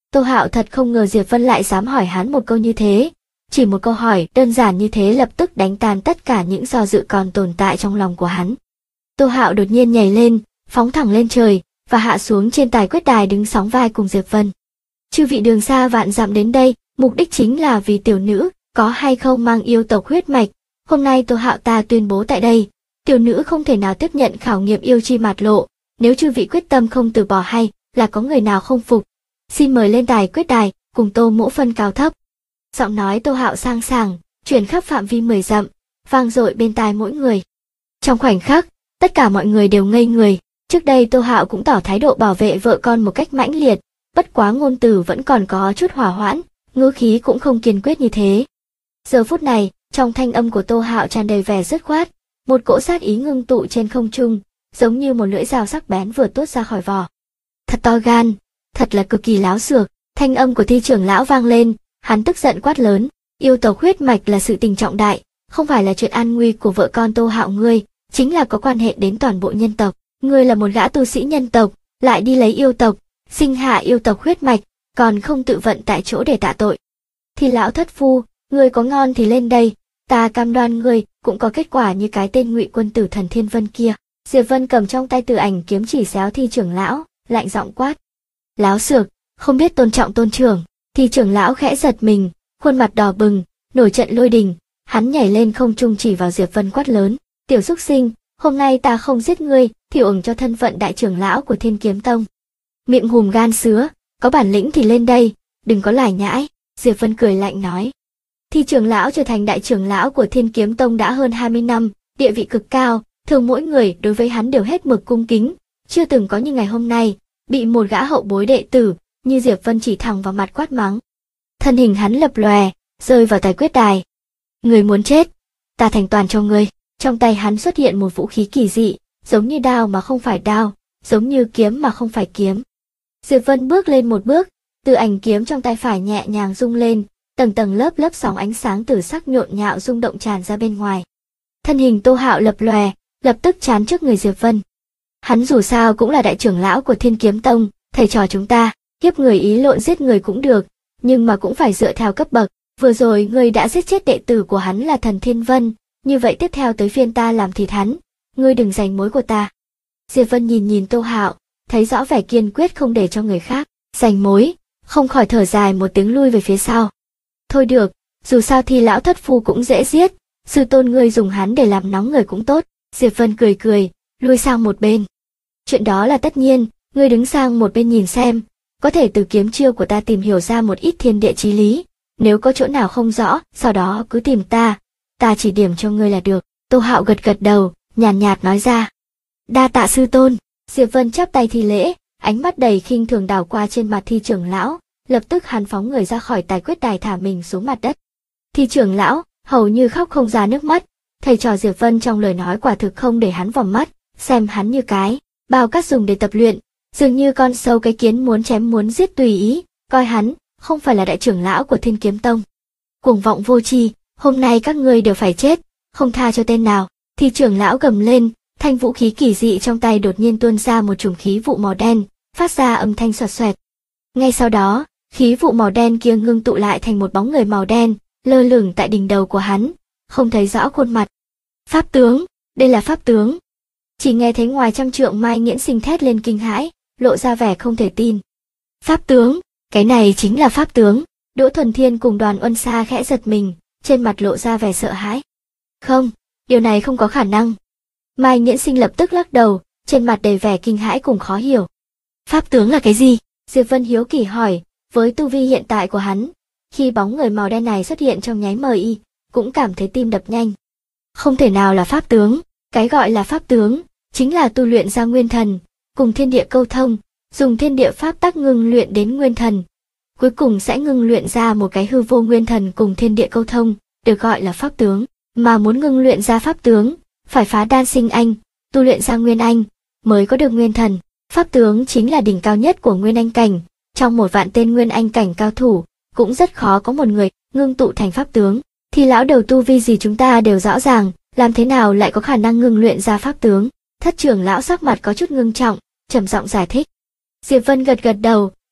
Tô Hạo thật không ngờ Diệp Vân lại dám hỏi hắn một câu như thế. Chỉ một câu hỏi đơn giản như thế lập tức đánh tan tất cả những do dự còn tồn tại trong lòng của hắn. Tô Hạo đột nhiên nhảy lên, phóng thẳng lên trời, và hạ xuống trên tài quyết đài đứng sóng vai cùng Diệp Vân. Chư vị đường xa vạn dặm đến đây, mục đích chính là vì tiểu nữ, có hay không mang yêu tộc huyết mạch. Hôm nay Tô Hạo ta tuyên bố tại đây, tiểu nữ không thể nào tiếp nhận khảo nghiệm yêu chi mạt lộ, nếu chư vị quyết tâm không từ bỏ hay là có người nào không phục, xin mời lên tài quyết đài, cùng Tô mỗ phân cao thấp. Giọng nói Tô Hạo sang sảng, truyền khắp phạm vi 10 dặm, vang dội bên tai mỗi người. Trong khoảnh khắc, tất cả mọi người đều ngây người. Trước đây Tô Hạo cũng tỏ thái độ bảo vệ vợ con một cách mãnh liệt, bất quá ngôn từ vẫn còn có chút hỏa hoãn, ngữ khí cũng không kiên quyết như thế. Giờ phút này, trong thanh âm của Tô Hạo tràn đầy vẻ dứt khoát, một cỗ sát ý ngưng tụ trên không trung, giống như một lưỡi dao sắc bén vừa tuốt ra khỏi vỏ. Thật to gan, thật là cực kỳ láo xược. Thanh âm của Thi trưởng lão vang lên, hắn tức giận quát lớn, yêu tộc huyết mạch là sự tình trọng đại, không phải là chuyện an nguy của vợ con Tô Hạo ngươi, chính là có quan hệ đến toàn bộ nhân tộc. Ngươi là một gã tu sĩ nhân tộc, lại đi lấy yêu tộc, sinh hạ yêu tộc huyết mạch, còn không tự vận tại chỗ để tạ tội. Thì lão thất phu, ngươi có ngon thì lên đây, ta cam đoan ngươi cũng có kết quả như cái tên Ngụy quân tử Thần Thiên Vân kia. Diệp Vân cầm trong tay Từ Ảnh kiếm chỉ xéo Thi trưởng lão, lạnh giọng quát. Láo xược, không biết tôn trọng tôn trưởng. Thi trưởng lão khẽ giật mình, khuôn mặt đỏ bừng, nổi trận lôi đình, hắn nhảy lên không trung chỉ vào Diệp Vân quát lớn, tiểu xúc sinh, hôm nay ta không giết ngươi, thì uổng cho thân phận đại trưởng lão của Thiên Kiếm Tông. Miệng hùm gan sứa, có bản lĩnh thì lên đây, đừng có lải nhãi. Diệp Vân cười lạnh nói. Thi trưởng lão trở thành đại trưởng lão của Thiên Kiếm Tông đã hơn 20 năm, địa vị cực cao, thường mỗi người đối với hắn đều hết mực cung kính, chưa từng có như ngày hôm nay, bị một gã hậu bối đệ tử như Diệp Vân chỉ thẳng vào mặt quát mắng. Thân hình hắn lập lòe, rơi vào tài quyết đài. Người muốn chết, ta thành toàn cho ngươi. Trong tay hắn xuất hiện một vũ khí kỳ dị, giống như đao mà không phải đao, giống như kiếm mà không phải kiếm. Diệp Vân bước lên một bước, Từ Ảnh kiếm trong tay phải nhẹ nhàng rung lên, tầng tầng lớp lớp sóng ánh sáng tử sắc nhộn nhạo rung động tràn ra bên ngoài. Thân hình Tô Hạo lập lòe, lập tức chắn trước người Diệp Vân. Hắn dù sao cũng là đại trưởng lão của Thiên Kiếm Tông, thầy trò chúng ta, hiếp người ý lộn giết người cũng được, nhưng mà cũng phải dựa theo cấp bậc. Vừa rồi ngươi đã giết chết đệ tử của hắn là Thần Thiên Vân, như vậy tiếp theo tới phiên ta làm thịt hắn, ngươi đừng giành mối của ta. Diệp Vân nhìn Tô Hạo, thấy rõ vẻ kiên quyết không để cho người khác giành mối, không khỏi thở dài một tiếng lui về phía sau. Thôi được, dù sao thì lão thất phu cũng dễ giết, sư tôn ngươi dùng hắn để làm nóng người cũng tốt. Diệp Vân cười cười, lui sang một bên. Chuyện đó là tất nhiên, ngươi đứng sang một bên nhìn xem, có thể từ kiếm chiêu của ta tìm hiểu ra một ít thiên địa chí lý, nếu có chỗ nào không rõ, sau đó cứ tìm ta chỉ điểm cho ngươi là được. Tô Hạo gật gật đầu, nhàn nhạt nói ra. Đa tạ sư tôn. Diệp Vân chắp tay thi lễ, ánh mắt đầy khinh thường đảo qua trên mặt Thi trưởng lão, lập tức hắn phóng người ra khỏi tài quyết đài thả mình xuống mặt đất. Thi trưởng lão hầu như khóc không ra nước mắt, thầy trò Diệp Vân trong lời nói quả thực không để hắn vòng mắt, xem hắn như cái bao cát dùng để tập luyện, dường như con sâu cái kiến muốn chém muốn giết tùy ý, coi hắn không phải là đại trưởng lão của Thiên Kiếm Tông. Cuồng vọng vô tri, hôm nay các ngươi đều phải chết, không tha cho tên nào. Thi trưởng lão gầm lên, thanh vũ khí kỳ dị trong tay đột nhiên tuôn ra một chùm khí vụ màu đen, phát ra âm thanh xoẹt xoẹt. Ngay sau đó, khí vụ màu đen kia ngưng tụ lại thành một bóng người màu đen, lơ lửng tại đỉnh đầu của hắn, không thấy rõ khuôn mặt. Pháp tướng, đây là pháp tướng. Chỉ nghe thấy ngoài trăm trượng Mai Nghiễn Sinh thét lên kinh hãi, lộ ra vẻ không thể tin. Pháp tướng, cái này chính là pháp tướng. Đỗ Thuần Thiên cùng Đoàn Uân Sa khẽ giật mình, trên mặt lộ ra vẻ sợ hãi. Không, điều này không có khả năng. Mai Nghiễn Sinh lập tức lắc đầu, trên mặt đầy vẻ kinh hãi cùng khó hiểu. Pháp tướng là cái gì? Diệp Vân hiếu kỳ hỏi, với tu vi hiện tại của hắn, khi bóng người màu đen này xuất hiện trong nháy MI, cũng cảm thấy tim đập nhanh. Không thể nào là pháp tướng, cái gọi là pháp tướng, chính là tu luyện ra nguyên thần, cùng thiên địa câu thông, dùng thiên địa pháp tắc ngưng luyện đến nguyên thần. Cuối cùng sẽ ngưng luyện ra một cái hư vô nguyên thần cùng thiên địa câu thông, được gọi là pháp tướng. Mà muốn ngưng luyện ra pháp tướng, phải phá đan sinh anh, tu luyện ra nguyên anh, mới có được nguyên thần. Pháp tướng chính là đỉnh cao nhất của nguyên anh cảnh, trong 1.000.000 tên nguyên anh cảnh cao thủ, cũng rất khó có một người ngưng tụ thành pháp tướng. Thì lão đầu tu vi gì chúng ta đều rõ ràng, làm thế nào lại có khả năng ngưng luyện ra pháp tướng? Thất trưởng lão sắc mặt có chút ngưng trọng, trầm giọng giải thích. Diệp Vân gật gật đầu,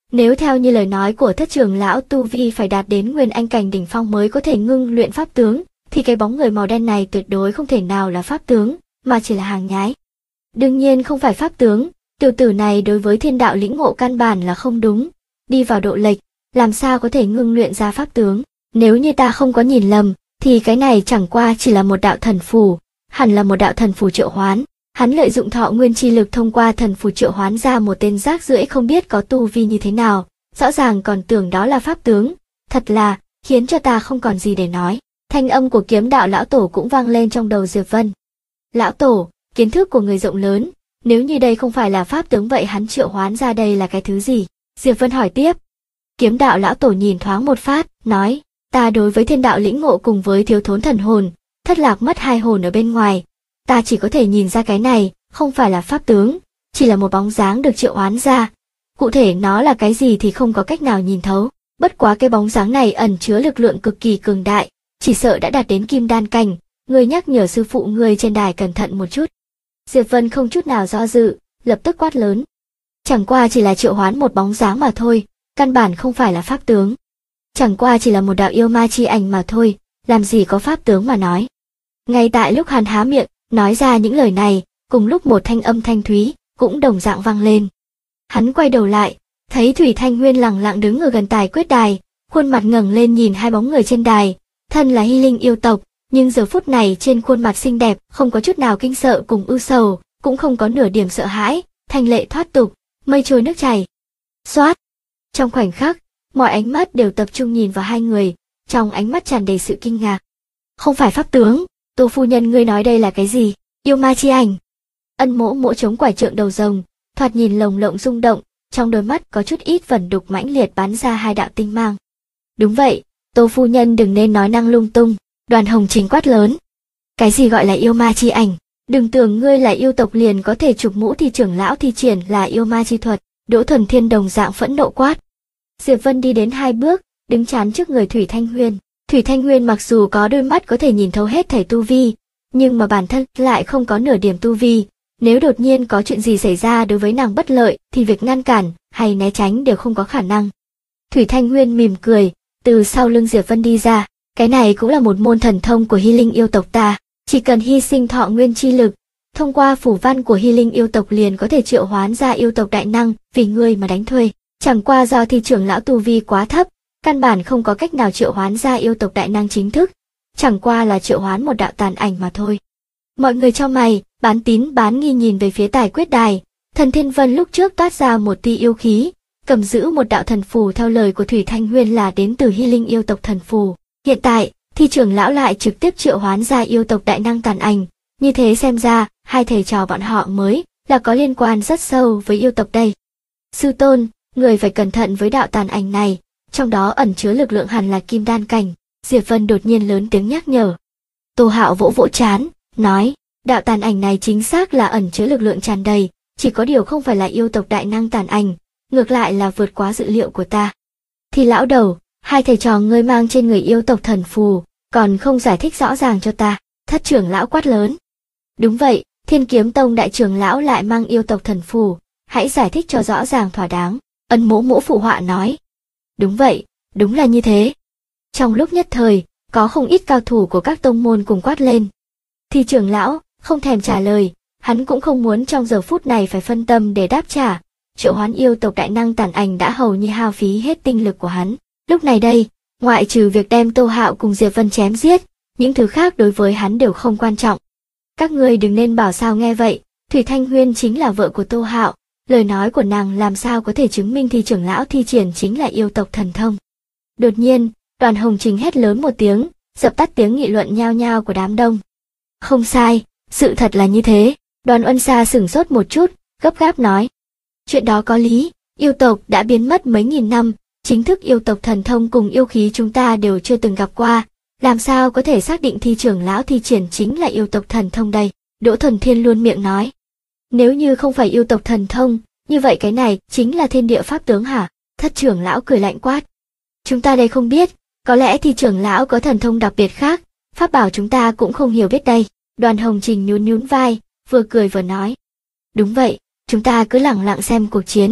Nếu theo như lời nói của thất trưởng lão, tu vi phải đạt đến Nguyên Anh cảnh đỉnh phong mới có thể ngưng luyện pháp tướng, thì cái bóng người màu đen này tuyệt đối không thể nào là pháp tướng, mà chỉ là hàng nhái. Đương nhiên không phải pháp tướng, tiểu tử này đối với thiên đạo lĩnh ngộ căn bản là không đúng, đi vào độ lệch, làm sao có thể ngưng luyện ra pháp tướng. Nếu như ta không có nhìn lầm, thì cái này chẳng qua chỉ là một đạo thần phù, hẳn là một đạo thần phù triệu hoán. Hắn lợi dụng thọ nguyên chi lực thông qua thần phù triệu hoán ra một tên rác rưởi không biết có tu vi như thế nào, rõ ràng còn tưởng đó là pháp tướng, thật là khiến cho ta không còn gì để nói. Thanh âm của kiếm đạo lão tổ cũng vang lên trong đầu Diệp Vân. Lão tổ, kiến thức của người rộng lớn, nếu như đây không phải là pháp tướng vậy hắn triệu hoán ra đây là cái thứ gì? Diệp Vân hỏi tiếp. Kiếm đạo lão tổ nhìn thoáng một phát, nói, ta đối với thiên đạo lĩnh ngộ cùng với thiếu thốn thần hồn, thất lạc mất hai hồn ở bên ngoài, ta chỉ có thể nhìn ra cái này không phải là pháp tướng, chỉ là một bóng dáng được triệu hoán ra. Cụ thể nó là cái gì thì không có cách nào nhìn thấu, bất quá cái bóng dáng này ẩn chứa lực lượng cực kỳ cường đại, chỉ sợ đã đạt đến kim đan cảnh, ngươi nhắc nhở sư phụ ngươi trên đài cẩn thận một chút. Diệp Vân không chút nào do dự, lập tức quát lớn. Chẳng qua chỉ là triệu hoán một bóng dáng mà thôi, căn bản không phải là pháp tướng. Chẳng qua chỉ là một đạo yêu ma chi ảnh mà thôi, làm gì có pháp tướng mà nói. Ngay tại lúc hắn há miệng, nói ra những lời này, cùng lúc một thanh âm thanh thúy, cũng đồng dạng vang lên. Hắn quay đầu lại, thấy Thủy Thanh Nguyên lẳng lặng đứng ở gần tài quyết đài, khuôn mặt ngẩng lên nhìn hai bóng người trên đài, thân là Hy Linh yêu tộc, nhưng giờ phút này trên khuôn mặt xinh đẹp không có chút nào kinh sợ cùng ưu sầu, cũng không có nửa điểm sợ hãi, thanh lệ thoát tục, mây trôi nước chảy. Xoát! Trong khoảnh khắc, mọi ánh mắt đều tập trung nhìn vào hai người, trong ánh mắt tràn đầy sự kinh ngạc. Không phải pháp tướng, Tô phu nhân ngươi nói đây là cái gì? Yêu ma chi ảnh. Ân Mỗ Mỗ chống quải trượng đầu rồng, thoạt nhìn lồng lộng rung động, trong đôi mắt có chút ít vẩn đục mãnh liệt bắn ra hai đạo tinh mang. Đúng vậy, Tô phu nhân đừng nên nói năng lung tung. Đoàn Hồng Chính quát lớn. Cái gì gọi là yêu ma chi ảnh? Đừng tưởng ngươi là yêu tộc liền có thể chụp mũ thì trưởng lão thi triển là yêu ma chi thuật. Đỗ Thuần Thiên đồng dạng phẫn nộ quát. Diệp Vân đi đến hai bước, đứng chắn trước người Thủy Thanh Nguyên. Thủy Thanh Nguyên mặc dù có đôi mắt có thể nhìn thấu hết thảy tu vi, nhưng mà bản thân lại không có nửa điểm tu vi. Nếu đột nhiên có chuyện gì xảy ra đối với nàng bất lợi, thì việc ngăn cản hay né tránh đều không có khả năng. Thủy Thanh Nguyên mỉm cười, từ sau lưng Diệp Vân đi ra. Cái này cũng là một môn thần thông của Hy Linh yêu tộc ta, chỉ cần hy sinh thọ nguyên chi lực, thông qua phủ văn của Hy Linh yêu tộc liền có thể triệu hoán ra yêu tộc đại năng, vì ngươi mà đánh thuê. Chẳng qua do thi trưởng lão tu vi quá thấp, căn bản không có cách nào triệu hoán ra yêu tộc đại năng chính thức, chẳng qua là triệu hoán một đạo tàn ảnh mà thôi. Mọi người trong mày, bán tín bán nghi nhìn về phía tài quyết đài, Thần Thiên Vân lúc trước toát ra một tia yêu khí, cầm giữ một đạo thần phù theo lời của Thủy Thanh Nguyên là đến từ Hy Linh yêu tộc thần phù. Hiện tại, thi trưởng lão lại trực tiếp triệu hoán ra yêu tộc đại năng tàn ảnh, như thế xem ra, hai thầy trò bọn họ mới là có liên quan rất sâu với yêu tộc đây. Sư tôn, người phải cẩn thận với đạo tàn ảnh này, trong đó ẩn chứa lực lượng hẳn là kim đan cảnh. Diệp Vân đột nhiên lớn tiếng nhắc nhở. Tô Hạo vỗ vỗ trán, nói, đạo tàn ảnh này chính xác là ẩn chứa lực lượng tràn đầy, chỉ có điều không phải là yêu tộc đại năng tàn ảnh, ngược lại là vượt quá dự liệu của ta. Thì lão đầu, hai thầy trò ngươi mang trên người yêu tộc thần phù, còn không giải thích rõ ràng cho ta. Thất trưởng lão quát lớn. Đúng vậy, Thiên Kiếm Tông đại trưởng lão lại mang yêu tộc thần phù, hãy giải thích cho rõ ràng thỏa đáng. Ân Mỗ Mỗ phụ họa nói. Đúng vậy, đúng là như thế. Trong lúc nhất thời, có không ít cao thủ của các tông môn cùng quát lên. Thì trưởng lão không thèm trả lời, hắn cũng không muốn trong giờ phút này phải phân tâm để đáp trả. Triệu hoán yêu tộc đại năng tàn ảnh đã hầu như hao phí hết tinh lực của hắn. Lúc này đây, ngoại trừ việc đem Tô Hạo cùng Diệp Vân chém giết, những thứ khác đối với hắn đều không quan trọng. Các ngươi đừng nên bảo sao nghe vậy, Thủy Thanh Huyên chính là vợ của Tô Hạo, lời nói của nàng làm sao có thể chứng minh thi trưởng lão thi triển chính là yêu tộc thần thông. Đột nhiên, Đoàn Hồng Trình hét lớn một tiếng, dập tắt tiếng nghị luận nhao nhao của đám đông. Không sai, sự thật là như thế. Đoàn Uân Sa sửng sốt một chút, gấp gáp nói. Chuyện đó có lý, yêu tộc đã biến mất mấy nghìn năm, chính thức yêu tộc thần thông cùng yêu khí chúng ta đều chưa từng gặp qua, làm sao có thể xác định thi trưởng lão thi triển chính là yêu tộc thần thông đây? Đỗ Thuần Thiên luôn miệng nói. Nếu như không phải yêu tộc thần thông, như vậy cái này chính là thiên địa pháp tướng hả? Thất trưởng lão cười lạnh quát. Chúng ta đây không biết, có lẽ thi trưởng lão có thần thông đặc biệt khác, pháp bảo chúng ta cũng không hiểu biết đây. Đoàn Hồng Trình nhún nhún vai, vừa cười vừa nói. Đúng vậy, chúng ta cứ lẳng lặng xem cuộc chiến,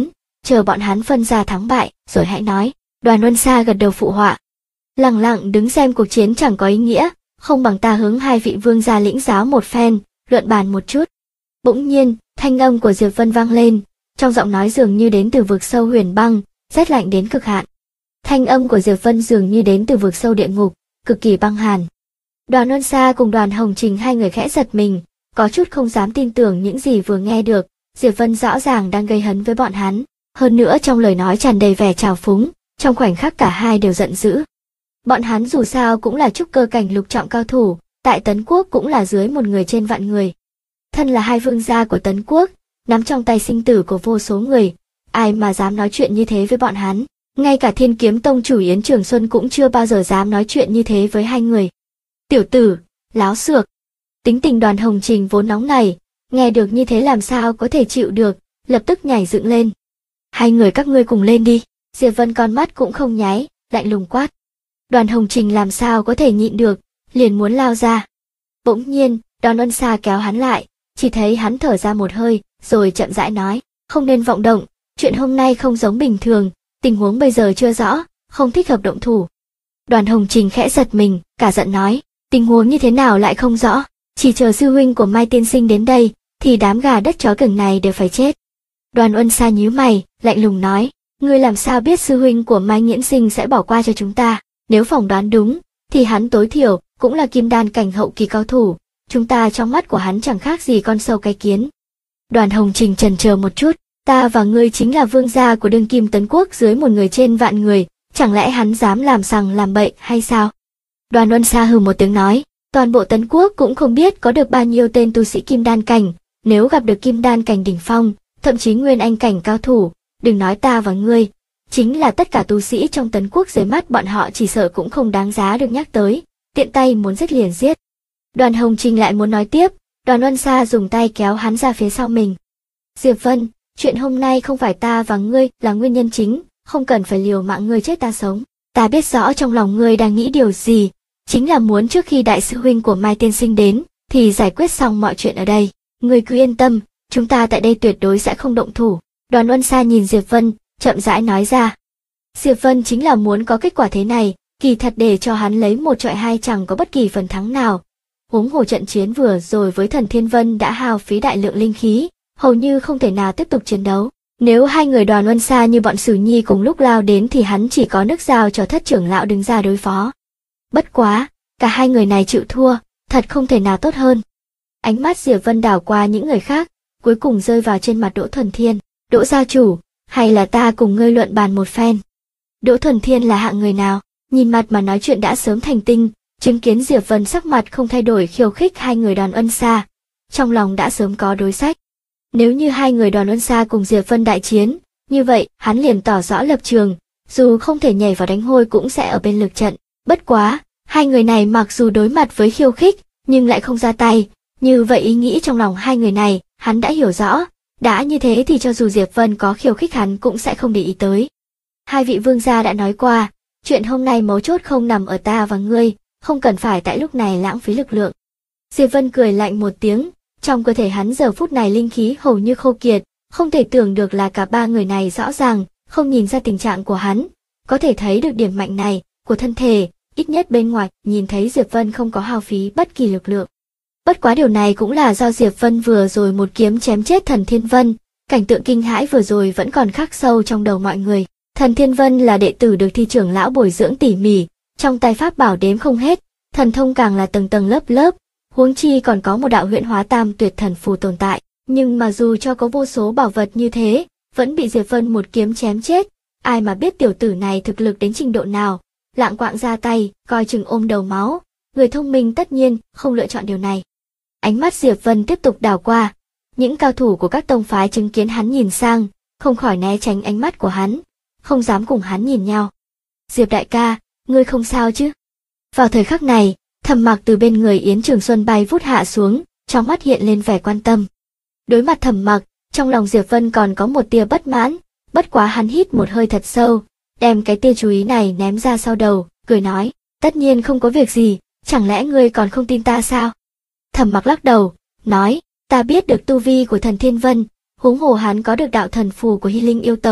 chờ bọn hắn phân ra thắng bại, rồi hãy nói. Đoàn Luân Sa gật đầu phụ họa. Lặng lặng đứng xem cuộc chiến chẳng có ý nghĩa, không bằng ta hướng hai vị vương gia lĩnh giáo một phen, luận bàn một chút. Bỗng nhiên, thanh âm của Diệp Vân vang lên, trong giọng nói dường như đến từ vực sâu huyền băng, rét lạnh đến cực hạn. Thanh âm của Diệp Vân dường như đến từ vực sâu địa ngục, cực kỳ băng hàn. Đoàn Luân Sa cùng Đoàn Hồng Trình hai người khẽ giật mình, có chút không dám tin tưởng những gì vừa nghe được. Diệp Vân rõ ràng đang gây hấn với bọn hắn, hơn nữa trong lời nói tràn đầy vẻ trào phúng, trong khoảnh khắc cả hai đều giận dữ. Bọn hắn dù sao cũng là trúc cơ cảnh lục trọng cao thủ, tại Tấn Quốc cũng là dưới một người trên vạn người. Thân là hai vương gia của Tấn Quốc, nắm trong tay sinh tử của vô số người, ai mà dám nói chuyện như thế với bọn hắn. Ngay cả Thiên Kiếm Tông chủ Yến Trường Xuân cũng chưa bao giờ dám nói chuyện như thế với hai người. Tiểu tử, láo xược. Tính tình Đoàn Hồng Trình vốn nóng nảy, nghe được như thế làm sao có thể chịu được, lập tức nhảy dựng lên. Hai người các ngươi cùng lên đi. Diệp Vân con mắt cũng không nháy, lạnh lùng quát. Đoàn Hồng Trình làm sao có thể nhịn được, liền muốn lao ra. Bỗng nhiên, Đoàn Luân Sa kéo hắn lại, chỉ thấy hắn thở ra một hơi, rồi chậm rãi nói, không nên vọng động, chuyện hôm nay không giống bình thường, tình huống bây giờ chưa rõ, không thích hợp động thủ. Đoàn Hồng Trình khẽ giật mình, cả giận nói, tình huống như thế nào lại không rõ, chỉ chờ sư huynh của Mai tiên sinh đến đây, thì đám gà đất chó cừng này đều phải chết. Đoàn Luân Sa nhíu mày, lạnh lùng nói, ngươi làm sao biết sư huynh của Mai Nghiễn Sinh sẽ bỏ qua cho chúng ta? Nếu phỏng đoán đúng, thì hắn tối thiểu cũng là kim đan cảnh hậu kỳ cao thủ, chúng ta trong mắt của hắn chẳng khác gì con sâu cái kiến. Đoàn Hồng Trình chần chờ một chút, ta và ngươi chính là vương gia của đương kim Tấn Quốc dưới một người trên vạn người, chẳng lẽ hắn dám làm sằng làm bậy hay sao? Đoàn Luân Sa hừ một tiếng nói, toàn bộ Tấn Quốc cũng không biết có được bao nhiêu tên tu sĩ kim đan cảnh, nếu gặp được kim đan cảnh đỉnh phong, thậm chí nguyên anh cảnh cao thủ, đừng nói ta và ngươi, chính là tất cả tu sĩ trong Tấn Quốc dưới mắt bọn họ chỉ sợ cũng không đáng giá được nhắc tới, tiện tay muốn giết liền giết. Đoàn Hồng Trình lại muốn nói tiếp, Đoàn Luân Sa dùng tay kéo hắn ra phía sau mình. Diệp Vân, chuyện hôm nay không phải ta và ngươi là nguyên nhân chính, không cần phải liều mạng ngươi chết ta sống. Ta biết rõ trong lòng ngươi đang nghĩ điều gì, chính là muốn trước khi đại sư huynh của Mai tiên sinh đến, thì giải quyết xong mọi chuyện ở đây. Ngươi cứ yên tâm, chúng ta tại đây tuyệt đối sẽ không động thủ. Đoàn Luân Sa nhìn Diệp Vân, chậm rãi nói ra. Diệp Vân chính là muốn có kết quả thế này, kỳ thật để cho hắn lấy một trọi hai chẳng có bất kỳ phần thắng nào. Huống hồ trận chiến vừa rồi với Thần Thiên Vân đã hao phí đại lượng linh khí, hầu như không thể nào tiếp tục chiến đấu. Nếu hai người Đoàn Luân Sa như bọn Sử Nhi cùng lúc lao đến thì hắn chỉ có nước giao cho Thất trưởng lão đứng ra đối phó. Bất quá, cả hai người này chịu thua, thật không thể nào tốt hơn. Ánh mắt Diệp Vân đảo qua những người khác, cuối cùng rơi vào trên mặt Đỗ Thuần Thiên. Đỗ gia chủ, hay là ta cùng ngươi luận bàn một phen? Đỗ Thuần Thiên là hạng người nào? Nhìn mặt mà nói chuyện đã sớm thành tinh, chứng kiến Diệp Vân sắc mặt không thay đổi khiêu khích hai người Đoàn Luân Sa, trong lòng đã sớm có đối sách. Nếu như hai người Đoàn Luân Sa cùng Diệp Vân đại chiến, như vậy hắn liền tỏ rõ lập trường, dù không thể nhảy vào đánh hôi cũng sẽ ở bên lực trận. Bất quá, hai người này mặc dù đối mặt với khiêu khích, nhưng lại không ra tay, như vậy ý nghĩ trong lòng hai người này, hắn đã hiểu rõ, đã như thế thì cho dù Diệp Vân có khiêu khích hắn cũng sẽ không để ý tới. Hai vị vương gia đã nói qua, chuyện hôm nay mấu chốt không nằm ở ta và ngươi, không cần phải tại lúc này lãng phí lực lượng. Diệp Vân cười lạnh một tiếng, trong cơ thể hắn giờ phút này linh khí hầu như khô kiệt, không thể tưởng được là cả ba người này rõ ràng, không nhìn ra tình trạng của hắn, có thể thấy được điểm mạnh này của thân thể, ít nhất bên ngoài nhìn thấy Diệp Vân không có hao phí bất kỳ lực lượng. Bất quá điều này cũng là do Diệp Vân vừa rồi một kiếm chém chết Thần Thiên Vân, cảnh tượng kinh hãi vừa rồi vẫn còn khắc sâu trong đầu mọi người. Thần Thiên Vân là đệ tử được Thi trưởng lão bồi dưỡng tỉ mỉ, trong tay pháp bảo đếm không hết, thần thông càng là tầng tầng lớp lớp, huống chi còn có một đạo huyễn hóa tam tuyệt thần phù tồn tại, nhưng mà dù cho có vô số bảo vật như thế, vẫn bị Diệp Vân một kiếm chém chết, ai mà biết tiểu tử này thực lực đến trình độ nào, lạng quạng ra tay, coi chừng ôm đầu máu, người thông minh tất nhiên không lựa chọn điều này. Ánh mắt Diệp Vân tiếp tục đảo qua, những cao thủ của các tông phái chứng kiến hắn nhìn sang, không khỏi né tránh ánh mắt của hắn, không dám cùng hắn nhìn nhau. Diệp đại ca, ngươi không sao chứ? Vào thời khắc này, Thẩm Mặc từ bên người Yến Trường Xuân bay vút hạ xuống, trong mắt hiện lên vẻ quan tâm. Đối mặt Thẩm Mặc, trong lòng Diệp Vân còn có một tia bất mãn, bất quá hắn hít một hơi thật sâu, đem cái tia chú ý này ném ra sau đầu, cười nói, tất nhiên không có việc gì, chẳng lẽ ngươi còn không tin ta sao? Thẩm Mặc lắc đầu, nói, ta biết được tu vi của Thần Thiên Vân, huống hồ hắn có được đạo thần phù của Hy Linh yêu tộc,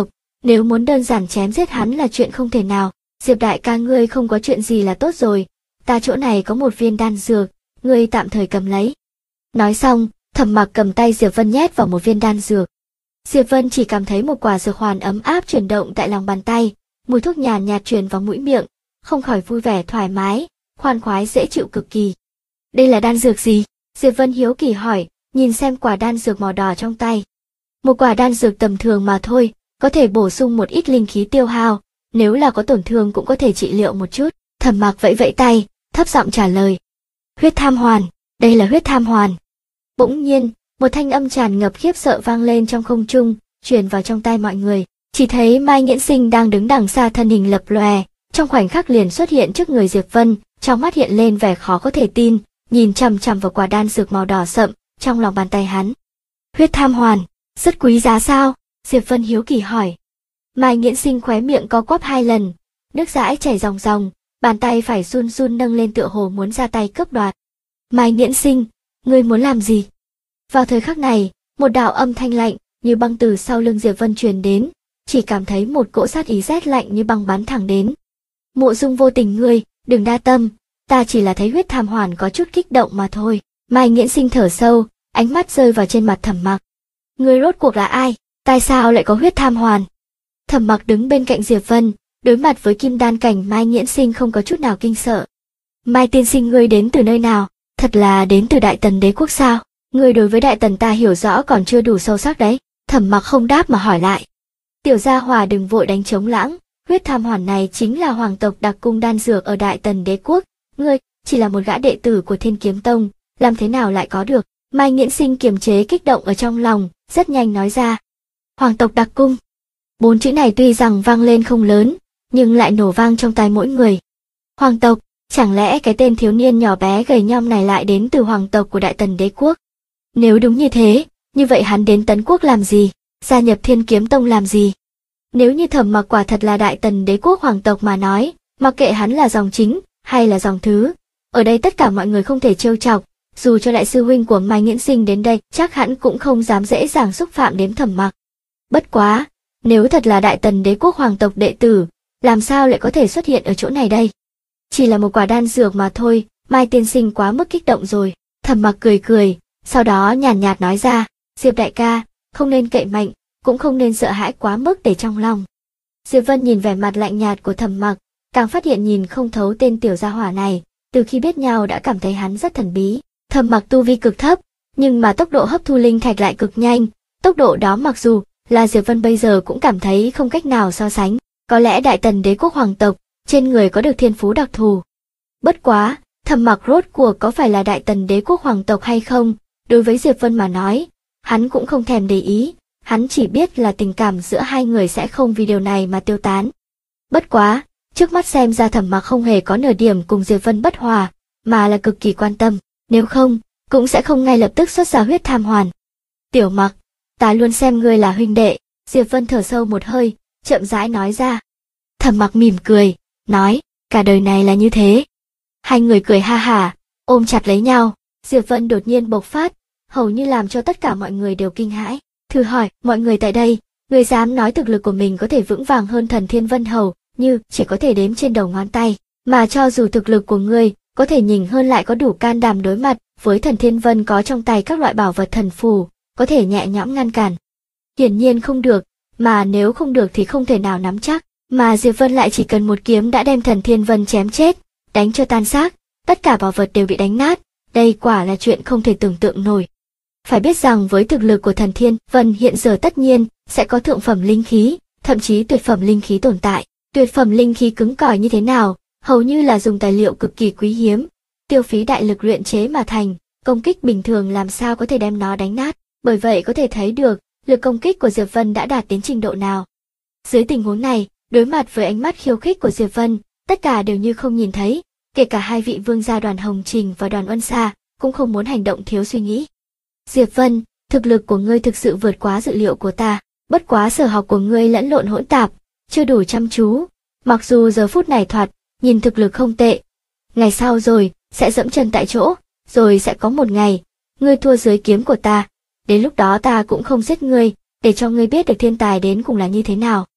Nếu muốn đơn giản chém giết hắn là chuyện không thể nào. Diệp đại ca ngươi không có chuyện gì là tốt rồi, ta chỗ này có một viên đan dược, ngươi tạm thời cầm lấy. Nói xong, Thẩm Mặc cầm tay Diệp Vân nhét vào một viên đan dược. Diệp Vân chỉ cảm thấy một quả dược hoàn ấm áp chuyển động tại lòng bàn tay, mùi thuốc nhàn nhạt truyền vào mũi miệng, không khỏi vui vẻ thoải mái, khoan khoái dễ chịu cực kỳ. Đây là đan dược gì? Diệp Vân hiếu kỳ hỏi, nhìn xem quả đan dược màu đỏ trong tay. Một quả đan dược tầm thường mà thôi, có thể bổ sung một ít linh khí tiêu hao, nếu là có tổn thương cũng có thể trị liệu một chút. Thẩm Mặc vẫy vẫy tay, thấp giọng trả lời. Huyết tham hoàn, đây là huyết tham hoàn. Bỗng nhiên, một thanh âm tràn ngập khiếp sợ vang lên trong không trung, truyền vào trong tai mọi người. Chỉ thấy Mai Nghiễn Sinh đang đứng đằng xa thân hình lập lòe, trong khoảnh khắc liền xuất hiện trước người Diệp Vân, trong mắt hiện lên vẻ khó có thể tin, nhìn chằm chằm vào quả đan dược màu đỏ sậm trong lòng bàn tay hắn. Huyết tham hoàn, rất quý giá sao? Diệp Vân hiếu kỳ hỏi. Mai Nghiễn Sinh khóe miệng co quắp 2 lần, nước dãi chảy ròng ròng, bàn tay phải run run nâng lên tựa hồ muốn ra tay cướp đoạt. Mai Nghiễn Sinh, ngươi muốn làm gì? Vào thời khắc này, một đạo âm thanh lạnh như băng từ sau lưng Diệp Vân truyền đến, chỉ cảm thấy một cỗ sát ý rét lạnh như băng bắn thẳng đến. Mộ Dung vô tình ngươi, đừng đa tâm, ta chỉ là thấy huyết tham hoàn có chút kích động mà thôi. Mai Nghiễn Sinh thở sâu, ánh mắt rơi vào trên mặt Thẩm Mặc. Ngươi rốt cuộc là ai? Tại sao lại có huyết tham hoàn? Thẩm Mặc đứng bên cạnh Diệp Vân, đối mặt với kim đan cảnh Mai Nghiễn Sinh không có chút nào kinh sợ. Mai tiên sinh ngươi đến từ nơi nào? Thật là đến từ Đại Tần Đế quốc sao? Ngươi đối với Đại Tần ta hiểu rõ còn chưa đủ sâu sắc đấy. Thẩm Mặc không đáp mà hỏi lại. Tiểu gia hòa đừng vội đánh trống lãng, huyết tham hoàn này chính là hoàng tộc đặc cung đan dược ở Đại Tần Đế quốc, ngươi chỉ là một gã đệ tử của Thiên Kiếm Tông, làm thế nào lại có được? Mai Nghiễn Sinh kiềm chế kích động ở trong lòng, rất nhanh nói ra. Hoàng tộc đặc cung. 4 chữ này tuy rằng vang lên không lớn, nhưng lại nổ vang trong tai mỗi người. Hoàng tộc, chẳng lẽ cái tên thiếu niên nhỏ bé gầy nhom này lại đến từ hoàng tộc của Đại Tần Đế quốc? Nếu đúng như thế, như vậy hắn đến Tấn quốc làm gì? Gia nhập Thiên Kiếm Tông làm gì? Nếu như Thẩm Mặc quả thật là Đại Tần Đế quốc hoàng tộc mà nói, mặc kệ hắn là dòng chính hay là dòng thứ, ở đây tất cả mọi người không thể trêu chọc, dù cho đại sư huynh của Mai Nghiễn Sinh đến đây, chắc hắn cũng không dám dễ dàng xúc phạm đến Thẩm Mặc. Bất quá, nếu thật là Đại Tần Đế quốc hoàng tộc đệ tử, làm sao lại có thể xuất hiện ở chỗ này đây? Chỉ là một quả đan dược mà thôi, Mai tiên sinh quá mức kích động rồi. Thẩm Mặc cười cười, sau đó nhàn nhạt nói ra, Diệp đại ca, không nên cậy mạnh, cũng không nên sợ hãi quá mức để trong lòng. Diệp Vân nhìn vẻ mặt lạnh nhạt của Thẩm Mặc, càng phát hiện nhìn không thấu tên tiểu gia hỏa này, từ khi biết nhau đã cảm thấy hắn rất thần bí. Thẩm Mặc tu vi cực thấp, nhưng mà tốc độ hấp thu linh thạch lại cực nhanh, tốc độ đó mặc dù là Diệp Vân bây giờ cũng cảm thấy không cách nào so sánh. Có lẽ Đại Tần Đế quốc hoàng tộc trên người có được thiên phú đặc thù. Bất quá, Thẩm Mặc rốt cuộc có phải là Đại Tần Đế quốc hoàng tộc hay không, đối với Diệp Vân mà nói, hắn cũng không thèm để ý, hắn chỉ biết là tình cảm giữa hai người sẽ không vì điều này mà tiêu tán. Bất quá, trước mắt xem ra Thẩm Mặc không hề có nửa điểm cùng Diệp Vân bất hòa, mà là cực kỳ quan tâm, nếu không, cũng sẽ không ngay lập tức xuất ra huyết tham hoàn. Tiểu Mặc, ta luôn xem ngươi là huynh đệ. Diệp Vân thở sâu một hơi, chậm rãi nói ra. Thẩm Mặc mỉm cười, nói, cả đời này là như thế. Hai người cười ha hả, ôm chặt lấy nhau. Diệp Vân đột nhiên bộc phát, hầu như làm cho tất cả mọi người đều kinh hãi. Thử hỏi, mọi người tại đây, người dám nói thực lực của mình có thể vững vàng hơn Thần Thiên Vân Hầu, như chỉ có thể đếm trên đầu ngón tay, mà cho dù thực lực của ngươi có thể nhỉnh hơn lại có đủ can đảm đối mặt với Thần Thiên Vân có trong tay các loại bảo vật thần phù, có thể nhẹ nhõm ngăn cản. Hiển nhiên không được, mà nếu không được thì không thể nào nắm chắc, mà Diệp Vân lại chỉ cần một kiếm đã đem Thần Thiên Vân chém chết, đánh cho tan xác, tất cả bảo vật đều bị đánh nát, đây quả là chuyện không thể tưởng tượng nổi. Phải biết rằng với thực lực của Thần Thiên Vân hiện giờ tất nhiên sẽ có thượng phẩm linh khí, thậm chí tuyệt phẩm linh khí tồn tại. Tuyệt phẩm linh khí cứng cỏi như thế nào, hầu như là dùng tài liệu cực kỳ quý hiếm, tiêu phí đại lực luyện chế mà thành, công kích bình thường làm sao có thể đem nó đánh nát, bởi vậy có thể thấy được lực công kích của Diệp Vân đã đạt đến trình độ nào. Dưới tình huống này, đối mặt với ánh mắt khiêu khích của Diệp Vân, tất cả đều như không nhìn thấy, kể cả hai vị vương gia Đoàn Hồng Trình và Đoàn Uân Sa cũng không muốn hành động thiếu suy nghĩ. Diệp Vân, thực lực của ngươi thực sự vượt quá dự liệu của ta, bất quá sở học của ngươi lẫn lộn hỗn tạp, chưa đủ chăm chú, mặc dù giờ phút này thoạt nhìn thực lực không tệ, ngày sau rồi sẽ dẫm chân tại chỗ, rồi sẽ có một ngày ngươi thua dưới kiếm của ta, đến lúc đó ta cũng không giết ngươi, để cho ngươi biết được thiên tài đến cùng là như thế nào.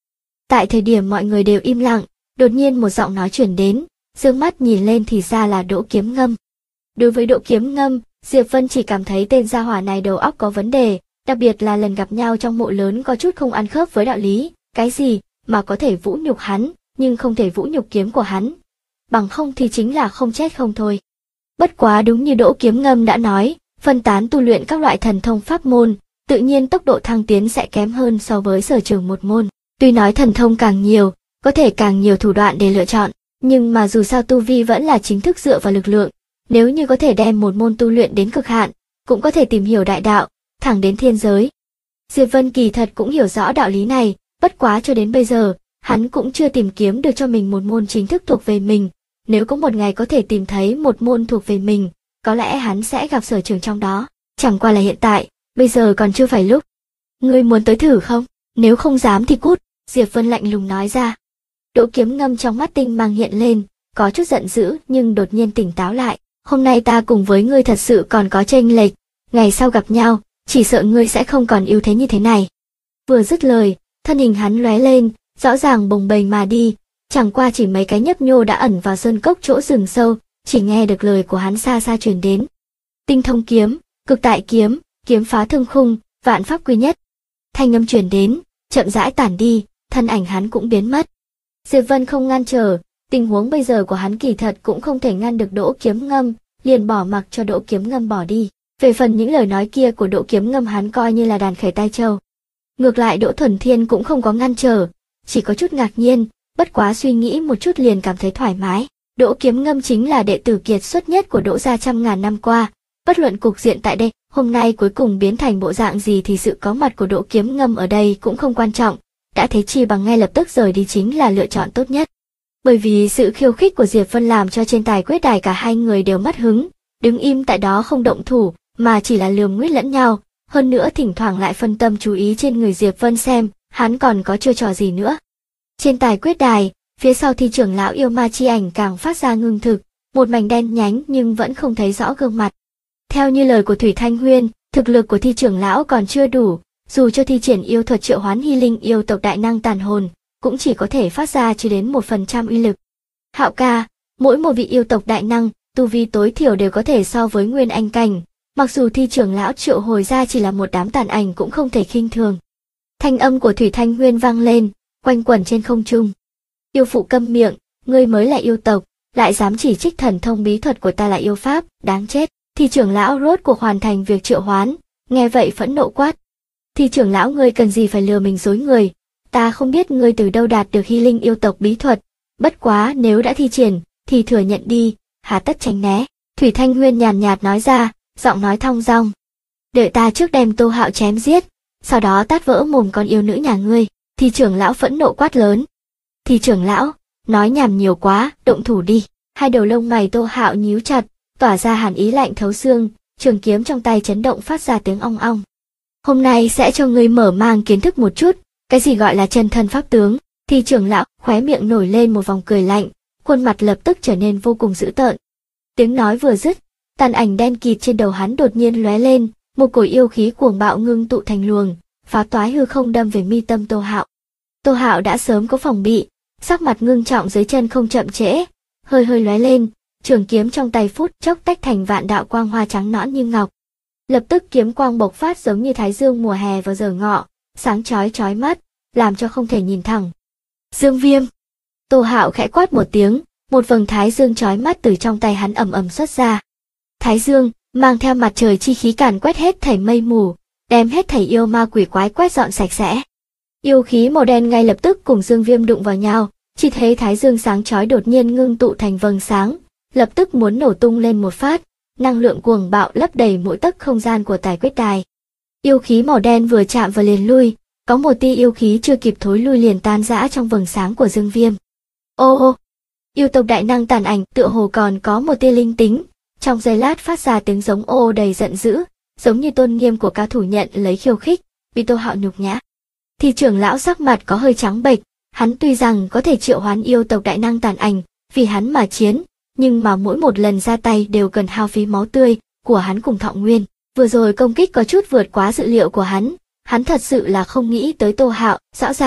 Tại thời điểm mọi người đều im lặng, đột nhiên một giọng nói truyền đến, dương mắt nhìn lên thì ra là Đỗ Kiếm Ngâm. Đối với Đỗ Kiếm Ngâm, Diệp Vân chỉ cảm thấy tên gia hỏa này đầu óc có vấn đề, đặc biệt là lần gặp nhau trong mộ lớn có chút không ăn khớp với đạo lý, cái gì mà có thể vũ nhục hắn, nhưng không thể vũ nhục kiếm của hắn. Bằng không thì chính là không chết không thôi. Bất quá đúng như Đỗ Kiếm Ngâm đã nói, phân tán tu luyện các loại thần thông pháp môn, tự nhiên tốc độ thăng tiến sẽ kém hơn so với sở trường một môn. Tuy nói thần thông càng nhiều, có thể càng nhiều thủ đoạn để lựa chọn, nhưng mà dù sao tu vi vẫn là chính thức dựa vào lực lượng, nếu như có thể đem một môn tu luyện đến cực hạn, cũng có thể tìm hiểu đại đạo, thẳng đến thiên giới. Diệp Vân kỳ thật cũng hiểu rõ đạo lý này, bất quá cho đến bây giờ, hắn cũng chưa tìm kiếm được cho mình một môn chính thức thuộc về mình, nếu có một ngày có thể tìm thấy một môn thuộc về mình, có lẽ hắn sẽ gặp sở trường trong đó, chẳng qua là hiện tại, bây giờ còn chưa phải lúc. Ngươi muốn tới thử không? Nếu không dám thì cút, Diệp Vân lạnh lùng nói ra. Đỗ Kiếm Ngâm trong mắt tinh mang hiện lên, có chút giận dữ nhưng đột nhiên tỉnh táo lại. Hôm nay ta cùng với ngươi thật sự còn có chênh lệch, ngày sau gặp nhau, chỉ sợ ngươi sẽ không còn ưu thế như thế này. Vừa dứt lời, thân hình hắn lóe lên, rõ ràng bồng bềnh mà đi, chẳng qua chỉ mấy cái nhấp nhô đã ẩn vào sơn cốc chỗ rừng sâu, chỉ nghe được lời của hắn xa xa truyền đến. Tinh thông kiếm, cực tại kiếm, kiếm phá thương khung, vạn pháp quy nhất. Thanh âm truyền đến, chậm rãi tản đi, thân ảnh hắn cũng biến mất. Diệp Vân không ngăn trở, tình huống bây giờ của hắn kỳ thật cũng không thể ngăn được Đỗ Kiếm Ngâm, liền bỏ mặc cho Đỗ Kiếm Ngâm bỏ đi. Về phần những lời nói kia của Đỗ Kiếm Ngâm hắn coi như là đàn khởi tai trâu. Ngược lại Đỗ Thuần Thiên cũng không có ngăn trở, chỉ có chút ngạc nhiên, bất quá suy nghĩ một chút liền cảm thấy thoải mái. Đỗ Kiếm Ngâm chính là đệ tử kiệt xuất nhất của Đỗ gia trăm ngàn năm qua, bất luận cục diện tại đây, hôm nay cuối cùng biến thành bộ dạng gì thì sự có mặt của Đỗ Kiếm Ngâm ở đây cũng không quan trọng, đã thế chi bằng ngay lập tức rời đi chính là lựa chọn tốt nhất. Bởi vì sự khiêu khích của Diệp Vân làm cho trên tài quyết đài cả hai người đều mất hứng, đứng im tại đó không động thủ, mà chỉ là lườm nguyết lẫn nhau, hơn nữa thỉnh thoảng lại phân tâm chú ý trên người Diệp Vân xem, hắn còn có chiêu trò gì nữa. Trên tài quyết đài, phía sau Thi trưởng lão yêu ma chi ảnh càng phát ra ngưng thực, một mảnh đen nhánh nhưng vẫn không thấy rõ gương mặt. Theo như lời của Thủy Thanh Huyên, thực lực của Thi trưởng lão còn chưa đủ, dù cho thi triển yêu thuật triệu hoán hy linh yêu tộc đại năng tàn hồn, cũng chỉ có thể phát ra chưa đến 1% uy lực. Hạo ca, mỗi một vị yêu tộc đại năng, tu vi tối thiểu đều có thể so với nguyên anh cảnh, mặc dù Thi trưởng lão triệu hồi ra chỉ là một đám tàn ảnh cũng không thể khinh thường. Thanh âm của Thủy Thanh Huyên vang lên, quanh quẩn trên không trung. Yêu phụ câm miệng, ngươi mới là yêu tộc, lại dám chỉ trích thần thông bí thuật của ta là yêu pháp, đáng chết. Thi trưởng lão rốt cuộc hoàn thành việc triệu hoán, nghe vậy phẫn nộ quát. Thi trưởng lão ngươi cần gì phải lừa mình dối người, ta không biết ngươi từ đâu đạt được hy linh yêu tộc bí thuật, bất quá nếu đã thi triển, thì thừa nhận đi, hà tất tránh né. Thủy Thanh Huyên nhàn nhạt nói ra, giọng nói thong dong. Đợi ta trước đem Tô Hạo chém giết, sau đó tát vỡ mồm con yêu nữ nhà ngươi. Thi trưởng lão phẫn nộ quát lớn. Thi trưởng lão, nói nhảm nhiều quá, động thủ đi. Hai đầu lông mày Tô Hạo nhíu chặt, tỏa ra hàn ý lạnh thấu xương, trường kiếm trong tay chấn động phát ra tiếng ong ong. Hôm nay sẽ cho ngươi mở mang kiến thức một chút, cái gì gọi là chân thân pháp tướng. Thi trưởng lão khóe miệng nổi lên một vòng cười lạnh, khuôn mặt lập tức trở nên vô cùng dữ tợn. Tiếng nói vừa dứt, tàn ảnh đen kịt trên đầu hắn đột nhiên lóe lên, một cổ yêu khí cuồng bạo ngưng tụ thành luồng, phá toái hư không đâm về mi tâm Tô Hạo. Tô Hạo đã sớm có phòng bị, sắc mặt ngưng trọng dưới chân không chậm trễ, hơi hơi lóe lên, trường kiếm trong tay phút chốc tách thành vạn đạo quang hoa trắng nõn như ngọc. Lập tức kiếm quang bộc phát giống như thái dương mùa hè vào giờ ngọ, sáng chói chói mắt, làm cho không thể nhìn thẳng. Dương Viêm. Tô Hạo khẽ quát một tiếng, một vầng thái dương chói mắt từ trong tay hắn ầm ầm xuất ra. Thái dương mang theo mặt trời chi khí càn quét hết thảy mây mù, đem hết thảy yêu ma quỷ quái quét dọn sạch sẽ. Yêu khí màu đen ngay lập tức cùng Dương Viêm đụng vào nhau, chỉ thấy thái dương sáng chói đột nhiên ngưng tụ thành vầng sáng, lập tức muốn nổ tung lên một phát, năng lượng cuồng bạo lấp đầy mỗi tấc không gian của tài quyết đài. Yêu khí màu đen vừa chạm vào liền lui, có một tia yêu khí chưa kịp thối lui liền tan rã trong vầng sáng của Dương Viêm. Ô ô! Yêu tộc đại năng tàn ảnh tựa hồ còn có một tia linh tính, trong giây lát phát ra tiếng giống ô đầy giận dữ, giống như tôn nghiêm của cao thủ nhận lấy khiêu khích, bị Tô Hạo nhục nhã. Thì trưởng lão sắc mặt có hơi trắng bệch, hắn tuy rằng có thể triệu hoán yêu tộc đại năng tàn ảnh, vì hắn mà chiến, nhưng mà mỗi một lần ra tay đều cần hao phí máu tươi của hắn cùng thọ nguyên. Vừa rồi công kích có chút vượt quá dự liệu của hắn thật sự là không nghĩ tới Tô Hạo, rõ ràng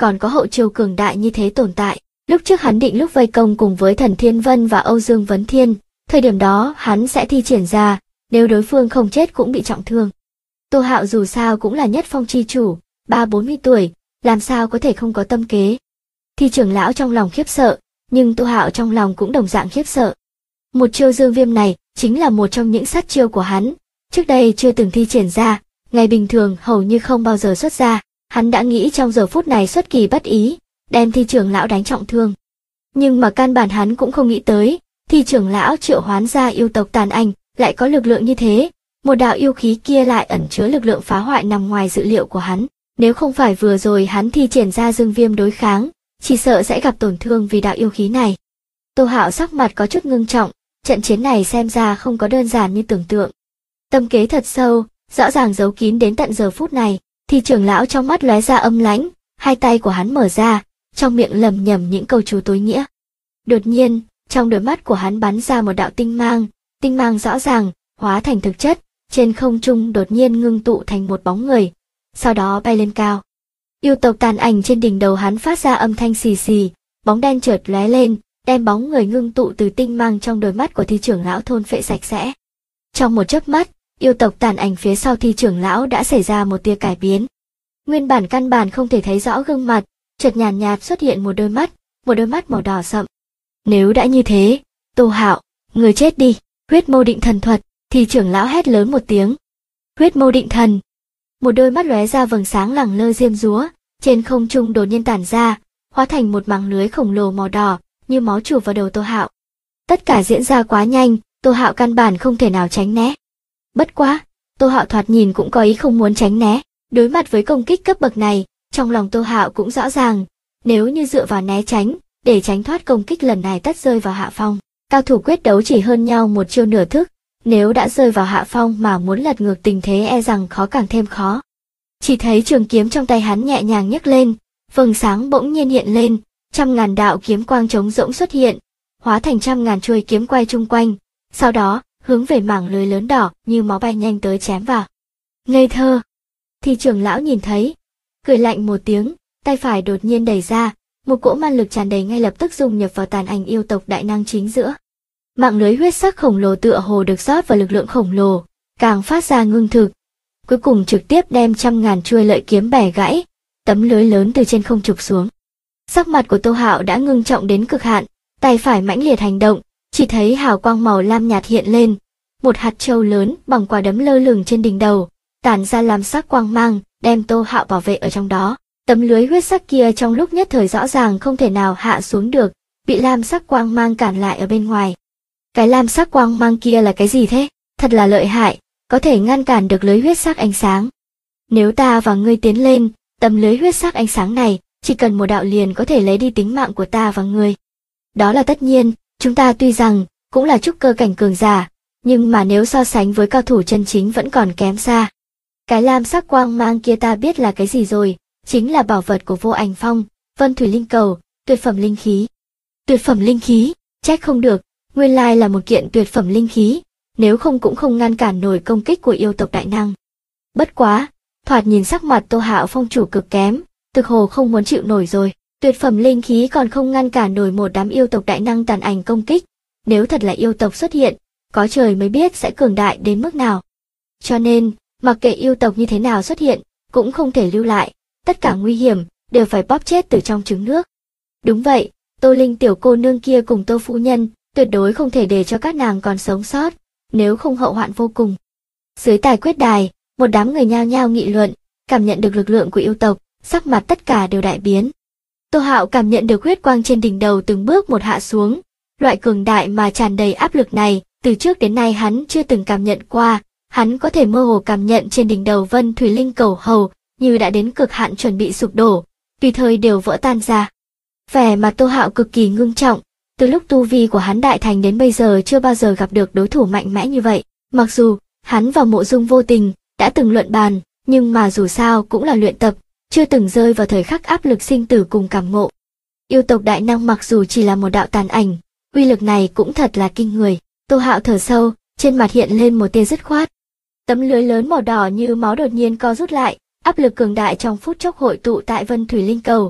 còn có hậu chiêu cường đại như thế tồn tại. Lúc trước hắn định lúc vây công cùng với Thần Thiên Vân và Âu Dương Vấn Thiên, thời điểm đó hắn sẽ thi triển ra, nếu đối phương không chết cũng bị trọng thương. Tô Hạo dù sao cũng là nhất phong chi chủ, 30-40 tuổi, làm sao có thể không có tâm kế. Thi trưởng lão trong lòng khiếp sợ, nhưng Tô Hạo trong lòng cũng đồng dạng khiếp sợ. Một chiêu dương viêm này chính là một trong những sát chiêu của hắn, trước đây chưa từng thi triển ra, ngày bình thường hầu như không bao giờ xuất ra, hắn đã nghĩ trong giờ phút này xuất kỳ bất ý, đem thi trưởng lão đánh trọng thương. Nhưng mà căn bản hắn cũng không nghĩ tới, thi trưởng lão triệu hoán ra yêu tộc tàn ảnh, lại có lực lượng như thế, một đạo yêu khí kia lại ẩn chứa lực lượng phá hoại nằm ngoài dự liệu của hắn. Nếu không phải vừa rồi hắn thi triển ra dương viêm đối kháng, chỉ sợ sẽ gặp tổn thương vì đạo yêu khí này. Tô Hạo sắc mặt có chút ngưng trọng, trận chiến này xem ra không có đơn giản như tưởng tượng. Tâm kế thật sâu, rõ ràng giấu kín đến tận giờ phút này, thì trưởng lão trong mắt lóe ra âm lãnh, hai tay của hắn mở ra, trong miệng lẩm nhẩm những câu chú tối nghĩa. Đột nhiên, trong đôi mắt của hắn bắn ra một đạo tinh mang rõ ràng, hóa thành thực chất, trên không trung đột nhiên ngưng tụ thành một bóng người, sau đó bay lên cao. Yêu tộc tàn ảnh trên đỉnh đầu hắn phát ra âm thanh xì xì, bóng đen chợt lóe lên, đem bóng người ngưng tụ từ tinh mang trong đôi mắt của thi trưởng lão thôn phệ sạch sẽ. Trong một chớp mắt, yêu tộc tàn ảnh phía sau thi trưởng lão đã xảy ra một tia cải biến. Nguyên bản căn bản không thể thấy rõ gương mặt, chợt nhàn nhạt xuất hiện một đôi mắt màu đỏ sậm. Nếu đã như thế, Tô Hạo, người chết đi, huyết mâu định thần thuật, thi trưởng lão hét lớn một tiếng. Huyết mâu định thần. Một đôi mắt lóe ra vầng sáng lẳng lơ diêm dúa, trên không trung đột nhiên tản ra, hóa thành một màng lưới khổng lồ màu đỏ, như máu chụp vào đầu Tô Hạo. Tất cả diễn ra quá nhanh, Tô Hạo căn bản không thể nào tránh né. Bất quá, Tô Hạo thoạt nhìn cũng có ý không muốn tránh né, đối mặt với công kích cấp bậc này, trong lòng Tô Hạo cũng rõ ràng, nếu như dựa vào né tránh, để tránh thoát công kích lần này tất rơi vào hạ phong. Cao thủ quyết đấu chỉ hơn nhau một chiêu nửa thức, nếu đã rơi vào hạ phong mà muốn lật ngược tình thế e rằng khó càng thêm khó. Chỉ thấy trường kiếm trong tay hắn nhẹ nhàng nhấc lên, vầng sáng bỗng nhiên hiện lên, trăm ngàn đạo kiếm quang trống rỗng xuất hiện, hóa thành trăm ngàn chuôi kiếm quay chung quanh, sau đó hướng về mảng lưới lớn đỏ như máu bay nhanh tới chém vào. Ngây thơ! Thì trưởng lão nhìn thấy, cười lạnh một tiếng, tay phải đột nhiên đẩy ra, một cỗ man lực tràn đầy ngay lập tức dung nhập vào tàn ảnh yêu tộc đại năng chính giữa. Mạng lưới huyết sắc khổng lồ tựa hồ được rót vào lực lượng khổng lồ, càng phát ra ngưng thực, cuối cùng trực tiếp đem trăm ngàn chuôi lợi kiếm bẻ gãy, tấm lưới lớn từ trên không chụp xuống. Sắc mặt của Tô Hạo đã ngưng trọng đến cực hạn, tay phải mãnh liệt hành động, chỉ thấy hào quang màu lam nhạt hiện lên, một hạt châu lớn bằng quả đấm lơ lửng trên đỉnh đầu, tản ra lam sắc quang mang, đem Tô Hạo bảo vệ ở trong đó. Tấm lưới huyết sắc kia trong lúc nhất thời rõ ràng không thể nào hạ xuống được, bị lam sắc quang mang cản lại ở bên ngoài. Cái lam sắc quang mang kia là cái gì thế? Thật là lợi hại, có thể ngăn cản được lưới huyết sắc ánh sáng. Nếu ta và ngươi tiến lên, tấm lưới huyết sắc ánh sáng này, chỉ cần một đạo liền có thể lấy đi tính mạng của ta và ngươi. Đó là tất nhiên, chúng ta tuy rằng cũng là trúc cơ cảnh cường giả, nhưng mà nếu so sánh với cao thủ chân chính vẫn còn kém xa. Cái lam sắc quang mang kia ta biết là cái gì rồi, chính là bảo vật của Vô Ảnh Phong, Vân Thủy Linh Cầu, tuyệt phẩm linh khí. Tuyệt phẩm linh khí, trách không được, nguyên lai là một kiện tuyệt phẩm linh khí, nếu không cũng không ngăn cản nổi công kích của yêu tộc đại năng. Bất quá, thoạt nhìn sắc mặt Tô Hạo phong chủ cực kém, thực hồ không muốn chịu nổi rồi, tuyệt phẩm linh khí còn không ngăn cản nổi một đám yêu tộc đại năng tàn ảnh công kích, nếu thật là yêu tộc xuất hiện, có trời mới biết sẽ cường đại đến mức nào. Cho nên, mặc kệ yêu tộc như thế nào xuất hiện, cũng không thể lưu lại, tất cả nguy hiểm đều phải bóp chết từ trong trứng nước. Đúng vậy, Tô Linh tiểu cô nương kia cùng Tô phu nhân, tuyệt đối không thể để cho các nàng còn sống sót, nếu không hậu hoạn vô cùng. Dưới tài quyết đài, một đám người nhao nhao nghị luận, cảm nhận được lực lượng của yêu tộc, sắc mặt tất cả đều đại biến. Tô Hạo cảm nhận được huyết quang trên đỉnh đầu từng bước một hạ xuống, loại cường đại mà tràn đầy áp lực này, từ trước đến nay hắn chưa từng cảm nhận qua, hắn có thể mơ hồ cảm nhận trên đỉnh đầu Vân Thủy Linh Cầu hầu như đã đến cực hạn chuẩn bị sụp đổ, tùy thời đều vỡ tan ra. Vẻ mặt Tô Hạo cực kỳ ngưng trọng, từ lúc tu vi của hắn đại thành đến bây giờ chưa bao giờ gặp được đối thủ mạnh mẽ như vậy, mặc dù hắn và Mộ Dung Vô Tình đã từng luận bàn, nhưng mà dù sao cũng là luyện tập, chưa từng rơi vào thời khắc áp lực sinh tử cùng cảm ngộ. Yêu tộc đại năng mặc dù chỉ là một đạo tàn ảnh, uy lực này cũng thật là kinh người. Tô Hạo thở sâu, trên mặt hiện lên một tia dứt khoát. Tấm lưới lớn màu đỏ như máu đột nhiên co rút lại, áp lực cường đại trong phút chốc hội tụ tại Vân Thủy Linh Cầu,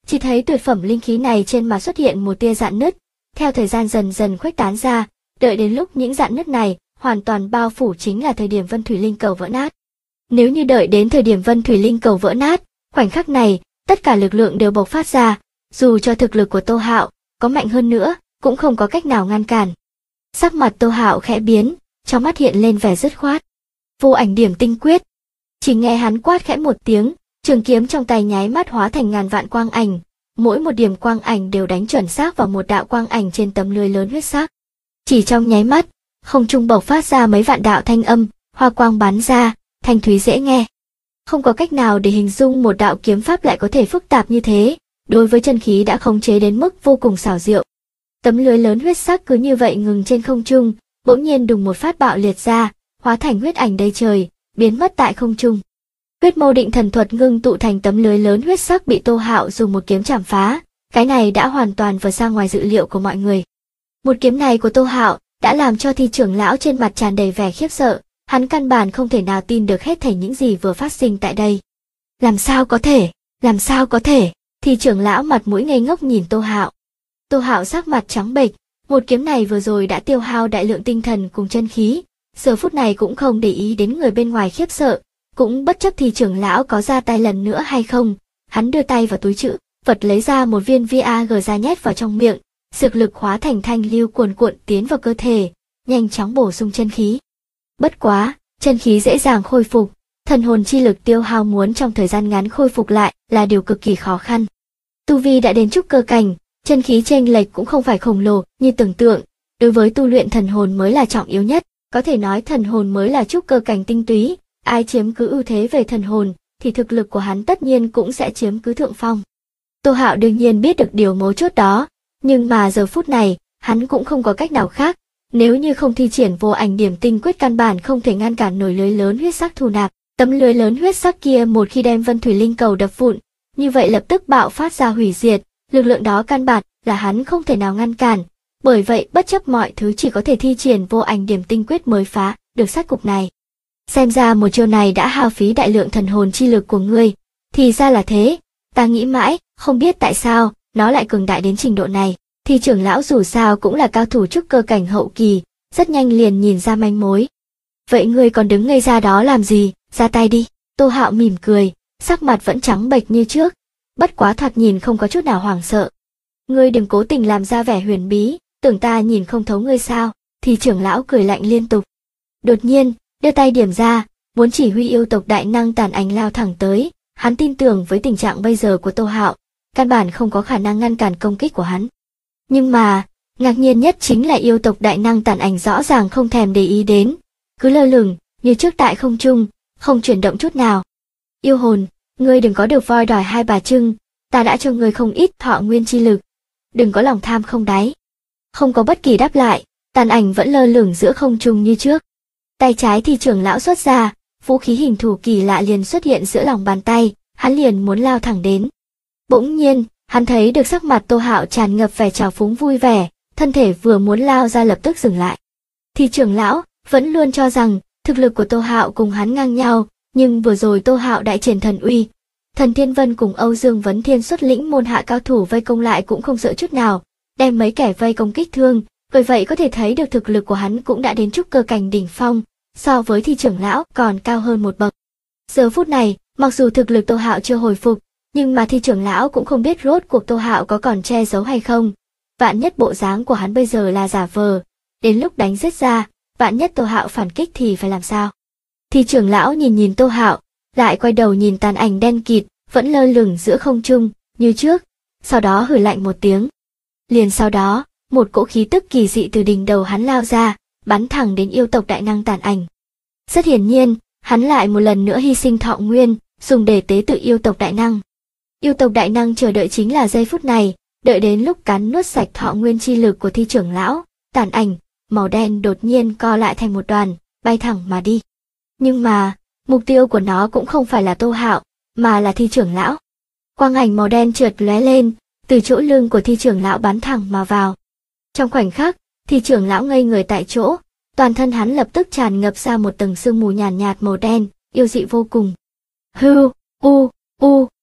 Chỉ thấy tuyệt phẩm linh khí này trên mặt xuất hiện một tia rạn nứt, theo thời gian dần dần khuếch tán ra, đợi đến lúc những rạn nứt này hoàn toàn bao phủ chính là thời điểm Vân Thủy Linh Cầu vỡ nát. Nếu như đợi đến thời điểm Vân Thủy Linh Cầu vỡ nát, khoảnh khắc này, tất cả lực lượng đều bộc phát ra, dù cho thực lực của Tô Hạo có mạnh hơn nữa, cũng không có cách nào ngăn cản. Sắc mặt Tô Hạo khẽ biến, trong mắt hiện lên vẻ dứt khoát. Vô ảnh điểm tinh quyết. Chỉ nghe hắn quát khẽ một tiếng, trường kiếm trong tay nháy mắt hóa thành ngàn vạn quang ảnh, mỗi một điểm quang ảnh đều đánh chuẩn xác vào một đạo quang ảnh trên tấm lưới lớn huyết sắc. Chỉ trong nháy mắt, không trung bộc phát ra mấy vạn đạo thanh âm, hoa quang bắn ra, thanh thúy dễ nghe. Không có cách nào để hình dung một đạo kiếm pháp lại có thể phức tạp như thế, đối với chân khí đã khống chế đến mức vô cùng xảo diệu. Tấm lưới lớn huyết sắc cứ như vậy ngừng trên không trung, bỗng nhiên đùng một phát bạo liệt ra, hóa thành huyết ảnh đầy trời, biến mất tại không trung. Huyết Mâu Định Thần thuật ngưng tụ thành tấm lưới lớn huyết sắc bị Tô Hạo dùng một kiếm chảm phá, cái này đã hoàn toàn vượt ra ngoài dự liệu của mọi người. Một kiếm này của Tô Hạo đã làm cho Thi trưởng lão trên mặt tràn đầy vẻ khiếp sợ, hắn căn bản không thể nào tin được hết thảy những gì vừa phát sinh tại đây. Làm sao có thể, làm sao có thể? Thi trưởng lão mặt mũi ngây ngốc nhìn Tô Hạo. Tô Hạo sắc mặt trắng bệch, một kiếm này vừa rồi đã tiêu hao đại lượng tinh thần cùng chân khí, giờ phút này cũng không để ý đến người bên ngoài khiếp sợ, cũng bất chấp Thi trưởng lão có ra tay lần nữa hay không, hắn đưa tay vào túi trữ vật lấy ra một viên VAG ra nhét vào trong miệng, dược lực hóa thành thanh lưu cuồn cuộn tiến vào cơ thể, nhanh chóng bổ sung chân khí. Bất quá, chân khí dễ dàng khôi phục, thần hồn chi lực tiêu hao muốn trong thời gian ngắn khôi phục lại là điều cực kỳ khó khăn. Tu vi đã đến trúc cơ cảnh, chân khí chênh lệch cũng không phải khổng lồ như tưởng tượng, đối với tu luyện thần hồn mới là trọng yếu nhất, có thể nói thần hồn mới là trúc cơ cảnh tinh túy, ai chiếm cứ ưu thế về thần hồn thì thực lực của hắn tất nhiên cũng sẽ chiếm cứ thượng phong. Tô Hạo đương nhiên biết được điều mấu chốt đó, nhưng mà giờ phút này, hắn cũng không có cách nào khác, nếu như không thi triển vô ảnh điểm tinh quyết căn bản không thể ngăn cản nổi lưới lớn huyết sắc thu nạp. Tấm lưới lớn huyết sắc kia một khi đem Vân Thủy Linh Cầu đập vụn, như vậy lập tức bạo phát ra hủy diệt, lực lượng đó căn bản là hắn không thể nào ngăn cản, bởi vậy bất chấp mọi thứ chỉ có thể thi triển vô ảnh điểm tinh quyết mới phá được sát cục này. Xem ra một chiêu này đã hao phí đại lượng thần hồn chi lực của ngươi, thì ra là thế, ta nghĩ mãi, không biết tại sao nó lại cường đại đến trình độ này. Thì trưởng lão dù sao cũng là cao thủ trúc cơ cảnh hậu kỳ, rất nhanh liền nhìn ra manh mối. Vậy ngươi còn đứng ngây ra đó làm gì, ra tay đi. Tô Hạo mỉm cười, sắc mặt vẫn trắng bệch như trước, bất quá thoạt nhìn không có chút nào hoảng sợ. Ngươi đừng cố tình làm ra vẻ huyền bí, tưởng ta nhìn không thấu ngươi sao? Thì trưởng lão cười lạnh liên tục. Đột nhiên, đưa tay điểm ra, muốn chỉ huy yêu tộc đại năng tàn ảnh lao thẳng tới, hắn tin tưởng với tình trạng bây giờ của Tô Hạo, căn bản không có khả năng ngăn cản công kích của hắn. Nhưng mà, ngạc nhiên nhất chính là yêu tộc đại năng tàn ảnh rõ ràng không thèm để ý đến, cứ lơ lửng như trước tại không trung, không chuyển động chút nào. Yêu hồn, ngươi đừng có được voi đòi hai bà trưng, ta đã cho ngươi không ít thọ nguyên chi lực, đừng có lòng tham không đáy. Không có bất kỳ đáp lại, tàn ảnh vẫn lơ lửng giữa không trung như trước. Tay trái thì trưởng lão xuất ra, vũ khí hình thù kỳ lạ liền xuất hiện giữa lòng bàn tay, hắn liền muốn lao thẳng đến. Bỗng nhiên, hắn thấy được sắc mặt Tô Hạo tràn ngập vẻ trào phúng vui vẻ, thân thể vừa muốn lao ra lập tức dừng lại. Thì trưởng lão vẫn luôn cho rằng thực lực của Tô Hạo cùng hắn ngang nhau, nhưng vừa rồi Tô Hạo đại triển thần uy, Thần Thiên Vân cùng Âu Dương Vấn Thiên xuất lĩnh môn hạ cao thủ vây công lại cũng không sợ chút nào, đem mấy kẻ vây công kích thương, bởi vậy có thể thấy được thực lực của hắn cũng đã đến trúc cơ cảnh đỉnh phong, so với Thi trưởng lão còn cao hơn một bậc. Giờ phút này, mặc dù thực lực Tô Hạo chưa hồi phục, nhưng mà Thi trưởng lão cũng không biết rốt cuộc Tô Hạo có còn che giấu hay không. Vạn nhất bộ dáng của hắn bây giờ là giả vờ, đến lúc đánh giết ra, vạn nhất Tô Hạo phản kích thì phải làm sao? Thi trưởng lão nhìn Tô Hạo, lại quay đầu nhìn tàn ảnh đen kịt, vẫn lơ lửng giữa không trung, như trước, sau đó hừ lạnh một tiếng. Liền sau đó, một cỗ khí tức kỳ dị từ đỉnh đầu hắn lao ra, bắn thẳng đến yêu tộc đại năng tàn ảnh. Rất hiển nhiên, hắn lại một lần nữa hy sinh thọ nguyên, dùng để tế tự yêu tộc đại năng. Yêu tộc đại năng chờ đợi chính là giây phút này, đợi đến lúc cắn nuốt sạch thọ nguyên chi lực của Thi trưởng lão, tàn ảnh màu đen đột nhiên co lại thành một đoàn, bay thẳng mà đi. Nhưng mà, mục tiêu của nó cũng không phải là Tô Hạo, mà là Thi trưởng lão. Quang ảnh màu đen chợt lóe lên, từ chỗ lưng của Thi trưởng lão bắn thẳng mà vào. Trong khoảnh khắc, Thi trưởng lão ngây người tại chỗ, toàn thân hắn lập tức tràn ngập ra một tầng sương mù nhàn nhạt màu đen, yêu dị vô cùng. Hưu, u.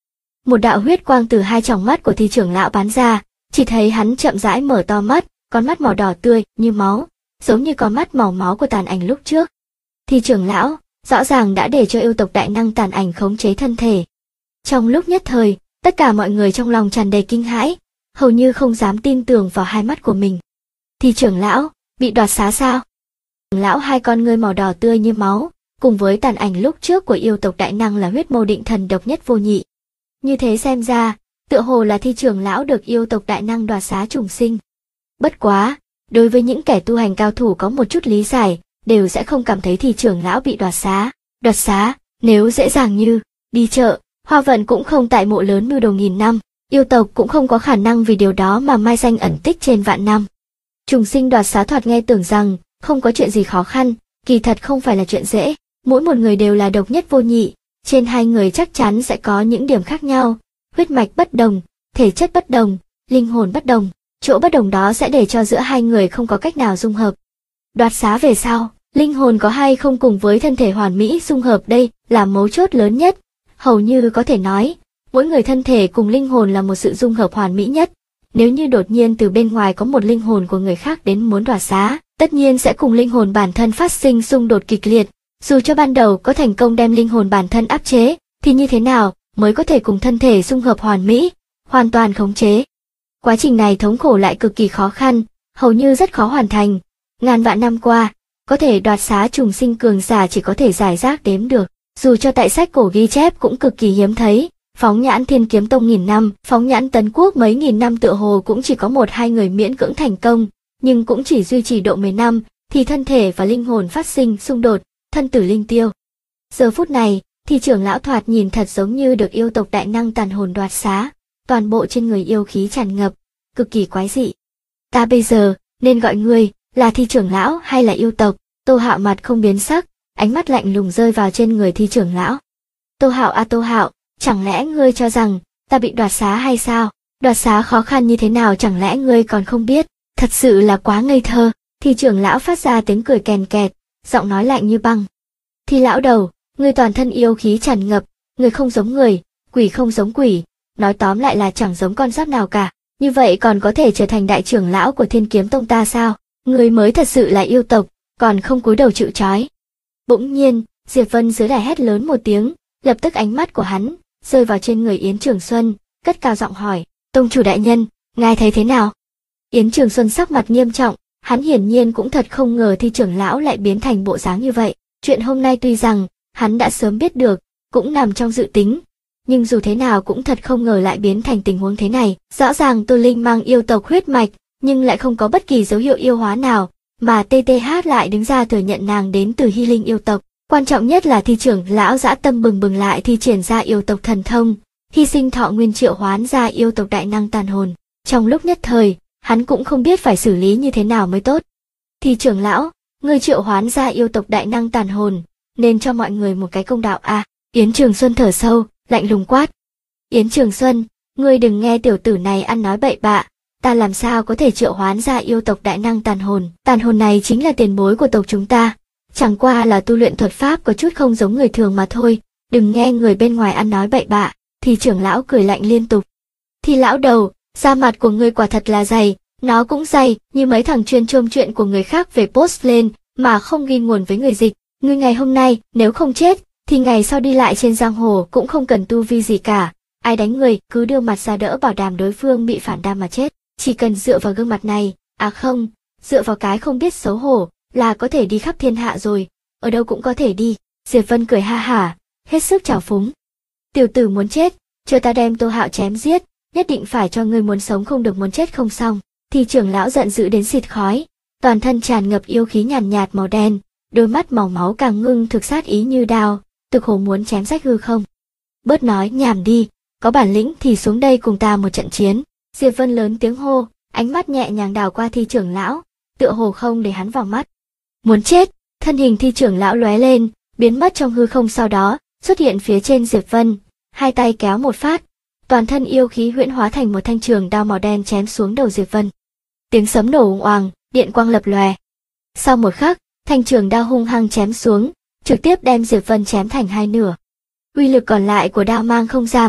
Một đạo huyết quang từ hai tròng mắt của Thi trưởng lão bắn ra, chỉ thấy hắn chậm rãi mở to mắt, con mắt màu đỏ tươi như máu, giống như con mắt màu máu của tàn ảnh lúc trước. Thi trưởng lão rõ ràng đã để cho yêu tộc đại năng tàn ảnh khống chế thân thể. Trong lúc nhất thời, tất cả mọi người trong lòng tràn đầy kinh hãi, hầu như không dám tin tưởng vào hai mắt của mình. Thi trưởng lão bị đoạt xá sao? Trưởng lão hai con ngươi màu đỏ tươi như máu, cùng với tàn ảnh lúc trước của yêu tộc đại năng là huyết mâu định thần độc nhất vô nhị. Như thế xem ra, tựa hồ là Thi trưởng lão được yêu tộc đại năng đoạt xá trùng sinh. Bất quá, đối với những kẻ tu hành cao thủ có một chút lý giải, đều sẽ không cảm thấy Thi trưởng lão bị đoạt xá. Đoạt xá, nếu dễ dàng như đi chợ, Hoa Vận cũng không tại mộ lớn mưu đồ nghìn năm, yêu tộc cũng không có khả năng vì điều đó mà mai danh ẩn tích trên vạn năm. Trùng sinh đoạt xá thoạt nghe tưởng rằng không có chuyện gì khó khăn, kỳ thật không phải là chuyện dễ. Mỗi một người đều là độc nhất vô nhị, trên hai người chắc chắn sẽ có những điểm khác nhau, huyết mạch bất đồng, thể chất bất đồng, linh hồn bất đồng, chỗ bất đồng đó sẽ để cho giữa hai người không có cách nào dung hợp. Đoạt xá về sau, linh hồn có hay không cùng với thân thể hoàn mỹ dung hợp đây là mấu chốt lớn nhất, hầu như có thể nói, mỗi người thân thể cùng linh hồn là một sự dung hợp hoàn mỹ nhất. Nếu như đột nhiên từ bên ngoài có một linh hồn của người khác đến muốn đoạt xá, tất nhiên sẽ cùng linh hồn bản thân phát sinh xung đột kịch liệt. Dù cho ban đầu có thành công đem linh hồn bản thân áp chế, thì như thế nào mới có thể cùng thân thể dung hợp hoàn mỹ, hoàn toàn khống chế. Quá trình này thống khổ lại cực kỳ khó khăn, hầu như rất khó hoàn thành. Ngàn vạn năm qua, có thể đoạt xá trùng sinh cường giả chỉ có thể giải rác đếm được. Dù cho tại sách cổ ghi chép cũng cực kỳ hiếm thấy, phóng nhãn Thiên Kiếm Tông nghìn năm, phóng nhãn Tấn Quốc mấy nghìn năm tựa hồ cũng chỉ có một hai người miễn cưỡng thành công, nhưng cũng chỉ duy trì độ 10 năm, thì thân thể và linh hồn phát sinh xung đột, thân tử linh tiêu. Giờ phút này, Thi trưởng lão thoạt nhìn thật giống như được yêu tộc đại năng tàn hồn đoạt xá, toàn bộ trên người yêu khí tràn ngập, cực kỳ quái dị. Ta bây giờ nên gọi ngươi là Thi trưởng lão hay là yêu tộc? Tô Hạo mặt không biến sắc, ánh mắt lạnh lùng rơi vào trên người Thi trưởng lão. Tô Hạo à Tô Hạo, chẳng lẽ ngươi cho rằng ta bị đoạt xá hay sao? Đoạt xá khó khăn như thế nào chẳng lẽ ngươi còn không biết? Thật sự là quá ngây thơ. Thi trưởng lão phát ra tiếng cười kèn kẹt, giọng nói lạnh như băng. Thi lão đầu, ngươi toàn thân yêu khí tràn ngập, người không giống người, quỷ không giống quỷ, nói tóm lại là chẳng giống con giáp nào cả. Như vậy còn có thể trở thành đại trưởng lão của Thiên Kiếm Tông ta sao? Ngươi mới thật sự là yêu tộc, còn không cúi đầu chịu trói. Bỗng nhiên, Diệp Vân dưới đài hét lớn một tiếng, lập tức ánh mắt của hắn rơi vào trên người Yến Trường Xuân, cất cao giọng hỏi, tông chủ đại nhân, ngài thấy thế nào? Yến Trường Xuân sắc mặt nghiêm trọng, hắn hiển nhiên cũng thật không ngờ Thi trưởng lão lại biến thành bộ dáng như vậy. Chuyện hôm nay tuy rằng hắn đã sớm biết được, cũng nằm trong dự tính, nhưng dù thế nào cũng thật không ngờ lại biến thành tình huống thế này. Rõ ràng Tô Linh mang yêu tộc huyết mạch, nhưng lại không có bất kỳ dấu hiệu yêu hóa nào, mà TTH lại đứng ra thừa nhận nàng đến từ Hy Linh yêu tộc. Quan trọng nhất là Thi trưởng lão dã tâm bừng bừng lại thi triển ra yêu tộc thần thông, hy sinh thọ nguyên triệu hoán ra yêu tộc đại năng tàn hồn. Trong lúc nhất thời, hắn cũng không biết phải xử lý như thế nào mới tốt. Thi trưởng lão, ngươi triệu hoán ra yêu tộc đại năng tàn hồn, nên cho mọi người một cái công đạo à? Yến Trường Xuân thở sâu, lạnh lùng quát. Yến Trường Xuân, ngươi đừng nghe tiểu tử này ăn nói bậy bạ, ta làm sao có thể triệu hoán ra yêu tộc đại năng tàn hồn này chính là tiền bối của tộc chúng ta, chẳng qua là tu luyện thuật pháp có chút không giống người thường mà thôi, đừng nghe người bên ngoài ăn nói bậy bạ. Thi trưởng lão cười lạnh liên tục. Thi lão đầu, da mặt của ngươi quả thật là dày, nó cũng dày như mấy thằng chuyên chôm chuyện của người khác về post lên, mà không ghi nguồn với người dịch. Ngươi ngày hôm nay nếu không chết, thì ngày sau đi lại trên giang hồ cũng không cần tu vi gì cả. Ai đánh người cứ đưa mặt ra đỡ bảo đảm đối phương bị phản đam mà chết. Chỉ cần dựa vào gương mặt này, à không, dựa vào cái không biết xấu hổ, là có thể đi khắp thiên hạ rồi, ở đâu cũng có thể đi. Diệp Vân cười ha hả, hết sức trào phúng. Tiểu tử muốn chết, chờ ta đem Tô Hạo chém giết, nhất định phải cho ngươi muốn sống không được muốn chết không xong. Thi trưởng lão giận dữ đến xịt khói, toàn thân tràn ngập yêu khí nhàn nhạt màu đen, đôi mắt màu máu càng ngưng thực sát ý như đao, thực hồ muốn chém rách hư không. Bớt nói nhảm đi, có bản lĩnh thì xuống đây cùng ta một trận chiến. Diệp Vân lớn tiếng hô, ánh mắt nhẹ nhàng đảo qua Thi trưởng lão, tựa hồ không để hắn vào mắt. Muốn chết, thân hình Thi trưởng lão lóe lên, biến mất trong hư không, sau đó xuất hiện phía trên Diệp Vân, hai tay kéo một phát, toàn thân yêu khí huyễn hóa thành một thanh trường đao màu đen chém xuống đầu Diệp Vân. Tiếng sấm nổ ùng oàng, điện quang lập lòe. Sau một khắc, thanh trường đao hung hăng chém xuống, trực tiếp đem Diệp Vân chém thành hai nửa. Uy lực còn lại của đao mang không giảm,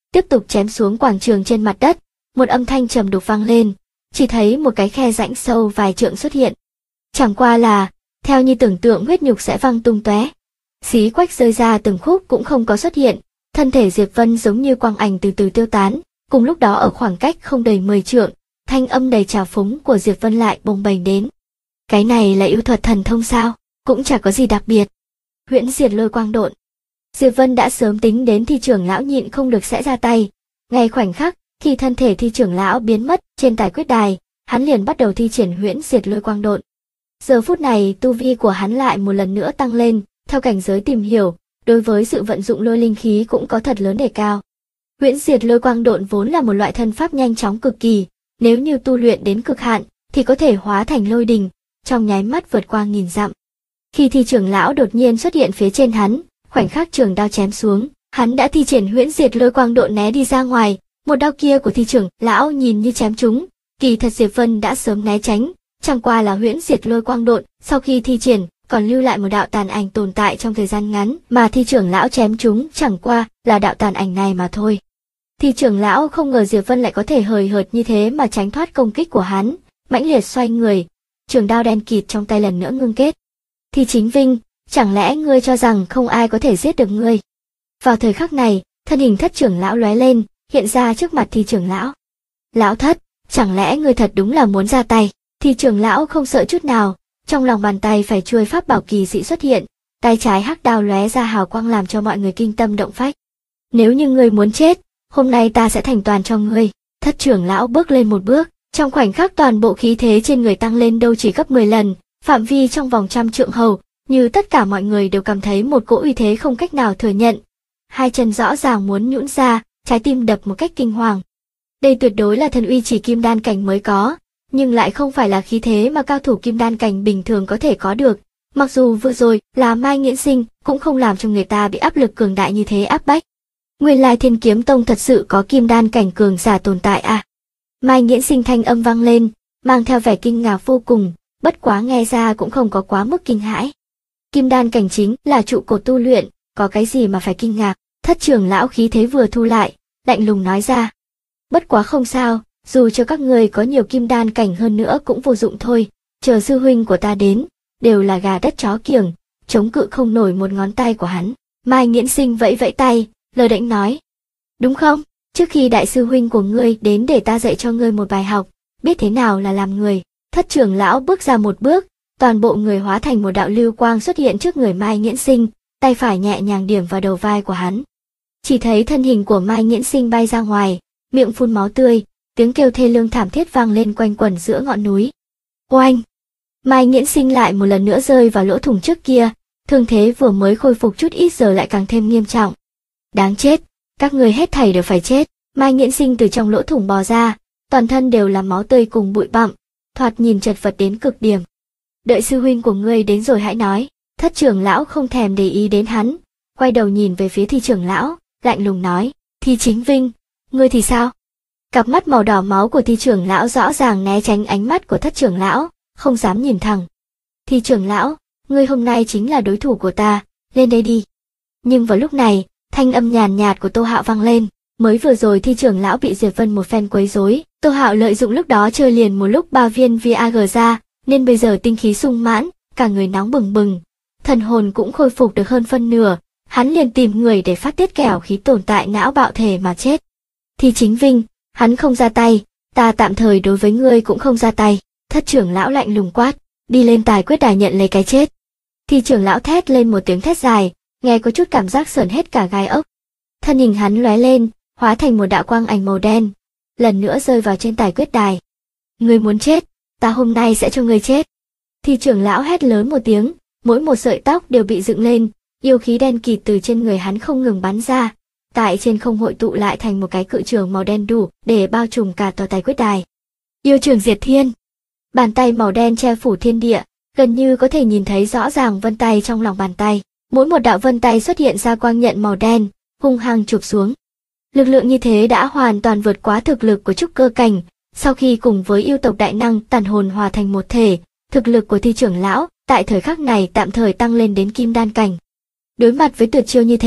tiếp tục chém xuống quảng trường trên mặt đất, một âm thanh trầm đục vang lên, chỉ thấy một cái khe rãnh sâu vài trượng xuất hiện. Chẳng qua là, theo như tưởng tượng huyết nhục sẽ văng tung tóe, xí quách rơi ra từng khúc cũng không có xuất hiện, thân thể Diệp Vân giống như quang ảnh từ từ tiêu tán. Cùng lúc đó ở khoảng cách không đầy 10 trượng, thanh âm đầy trào phúng của Diệp Vân lại bồng bềnh đến. Cái này là yêu thuật thần thông sao? Cũng chả có gì đặc biệt. Huyễn diệt lôi quang độn. Diệp Vân đã sớm tính đến Thi trưởng lão nhịn không được sẽ ra tay. Ngay khoảnh khắc khi thân thể Thi trưởng lão biến mất trên tài quyết đài, hắn liền bắt đầu thi triển huyễn diệt lôi quang độn. Giờ phút này tu vi của hắn lại một lần nữa tăng lên, theo cảnh giới tìm hiểu, đối với sự vận dụng lôi linh khí cũng có thật lớn đề cao. Huyễn diệt lôi quang độn vốn là một loại thân pháp nhanh chóng cực kỳ, nếu như tu luyện đến cực hạn thì có thể hóa thành lôi đình, trong nháy mắt vượt qua nghìn dặm. Khi Thi trưởng lão đột nhiên xuất hiện phía trên hắn, khoảnh khắc trường đao chém xuống, hắn đã thi triển huyễn diệt lôi quang độn né đi ra ngoài, một đao kia của Thi trưởng lão nhìn như chém trúng, kỳ thật Diệp Vân đã sớm né tránh, chẳng qua là huyễn diệt lôi quang độn, sau khi thi triển, còn lưu lại một đạo tàn ảnh tồn tại trong thời gian ngắn, mà Thi trưởng lão chém trúng chẳng qua là đạo tàn ảnh này mà thôi. Thi trưởng lão không ngờ Diệp Vân lại có thể hời hợt như thế mà tránh thoát công kích của hắn, mãnh liệt xoay người, trường đao đen kịt trong tay lần nữa ngưng kết. Thi Chính Vinh, chẳng lẽ ngươi cho rằng không ai có thể giết được ngươi? Vào thời khắc này, thân hình Thất trưởng lão lóe lên, hiện ra trước mặt Thi trưởng lão. Lão Thất, chẳng lẽ ngươi thật đúng là muốn ra tay? Thi trưởng lão không sợ chút nào, trong lòng bàn tay phải chuôi pháp bảo kỳ dị xuất hiện, tay trái hắc đao lóe ra hào quang làm cho mọi người kinh tâm động phách. Nếu như ngươi muốn chết, hôm nay ta sẽ thành toàn cho ngươi. Thất trưởng lão bước lên một bước, trong khoảnh khắc toàn bộ khí thế trên người tăng lên đâu chỉ gấp 10 lần, phạm vi trong vòng trăm trượng hầu, như tất cả mọi người đều cảm thấy một cỗ uy thế không cách nào thừa nhận. Hai chân rõ ràng muốn nhũn ra, trái tim đập một cách kinh hoàng. Đây tuyệt đối là thần uy chỉ kim đan cảnh mới có, nhưng lại không phải là khí thế mà cao thủ kim đan cảnh bình thường có thể có được. Mặc dù vừa rồi là Mai Nghiễn Sinh cũng không làm cho người ta bị áp lực cường đại như thế áp bách. Nguyên lai Thiên Kiếm Tông thật sự có kim đan cảnh cường giả tồn tại à? Mai Nghiễn Sinh thanh âm vang lên, mang theo vẻ kinh ngạc vô cùng, bất quá nghe ra cũng không có quá mức kinh hãi. Kim đan cảnh chính là trụ cột tu luyện, có cái gì mà phải kinh ngạc? Thất trưởng lão khí thế vừa thu lại, lạnh lùng nói ra. Bất quá không sao, dù cho các người có nhiều kim đan cảnh hơn nữa cũng vô dụng thôi, chờ sư huynh của ta đến, đều là gà đất chó kiểng, chống cự không nổi một ngón tay của hắn. Mai Nghiễn Sinh vẫy vẫy tay, lơ đễnh nói. Đúng không? Trước khi đại sư huynh của ngươi đến để ta dạy cho ngươi một bài học, biết thế nào là làm người. Thất trưởng lão bước ra một bước, toàn bộ người hóa thành một đạo lưu quang xuất hiện trước người Mai Nghiễn Sinh, tay phải nhẹ nhàng điểm vào đầu vai của hắn. Chỉ thấy thân hình của Mai Nghiễn Sinh bay ra ngoài, miệng phun máu tươi, tiếng kêu thê lương thảm thiết vang lên quanh quẩn giữa ngọn núi. Oanh! Mai Nghiễn Sinh lại một lần nữa rơi vào lỗ thủng trước kia, thương thế vừa mới khôi phục chút ít giờ lại càng thêm nghiêm trọng. Đáng chết! Các người hết thảy đều phải chết. Mai Nghiễn Sinh từ trong lỗ thủng bò ra, toàn thân đều là máu tươi cùng bụi bặm, thoạt nhìn chật vật đến cực điểm. Đợi sư huynh của ngươi đến rồi hãy nói. Thất trưởng lão không thèm để ý đến hắn, quay đầu nhìn về phía Thi trưởng lão, lạnh lùng nói, Thi Chính Vinh, ngươi thì sao? Cặp mắt màu đỏ máu của Thi trưởng lão rõ ràng né tránh ánh mắt của Thất trưởng lão, không dám nhìn thẳng. Thi trưởng lão, ngươi hôm nay chính là đối thủ của ta, lên đây đi. Nhưng vào lúc này, thanh âm nhàn nhạt của Tô Hạo vang lên. Mới vừa rồi Thi trưởng lão bị Diệp Vân một phen quấy rối, Tô Hạo lợi dụng lúc đó chơi liền một lúc 3 viên Viagra ra, nên bây giờ tinh khí sung mãn, cả người nóng bừng bừng, thần hồn cũng khôi phục được hơn phân nửa, hắn liền tìm người để phát tiết kẻo khí tồn tại não bạo thể mà chết. Thi Chính Vinh, hắn không ra tay, ta tạm thời đối với ngươi cũng không ra tay. Thất trưởng lão lạnh lùng quát, đi lên tài quyết đài nhận lấy cái chết. Thi trưởng lão thét lên một tiếng thét dài, nghe có chút cảm giác sởn hết cả gai ốc. Thân hình hắn lóe lên, hóa thành một đạo quang ảnh màu đen, lần nữa rơi vào trên tài quyết đài. Ngươi muốn chết, ta hôm nay sẽ cho ngươi chết. Thi trưởng lão hét lớn một tiếng, mỗi một sợi tóc đều bị dựng lên, yêu khí đen kịt từ trên người hắn không ngừng bắn ra, tại trên không hội tụ lại thành một cái cự trường màu đen đủ để bao trùm cả tòa tài quyết đài. Yêu trường diệt thiên. Bàn tay màu đen che phủ thiên địa, gần như có thể nhìn thấy rõ ràng vân tay trong lòng bàn tay. Mỗi một đạo vân tay xuất hiện ra quang nhận màu đen, hung hăng chụp xuống. Lực lượng như thế đã hoàn toàn vượt quá thực lực của trúc cơ cảnh, sau khi cùng với yêu tộc đại năng tàn hồn hòa thành một thể, thực lực của Thi trưởng lão tại thời khắc này tạm thời tăng lên đến kim đan cảnh. Đối mặt với tuyệt chiêu như thế,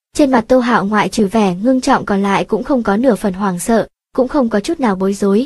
Trên mặt Tô Hạo ngoại trừ vẻ ngưng trọng còn lại cũng không có nửa phần hoảng sợ, cũng không có chút nào bối rối.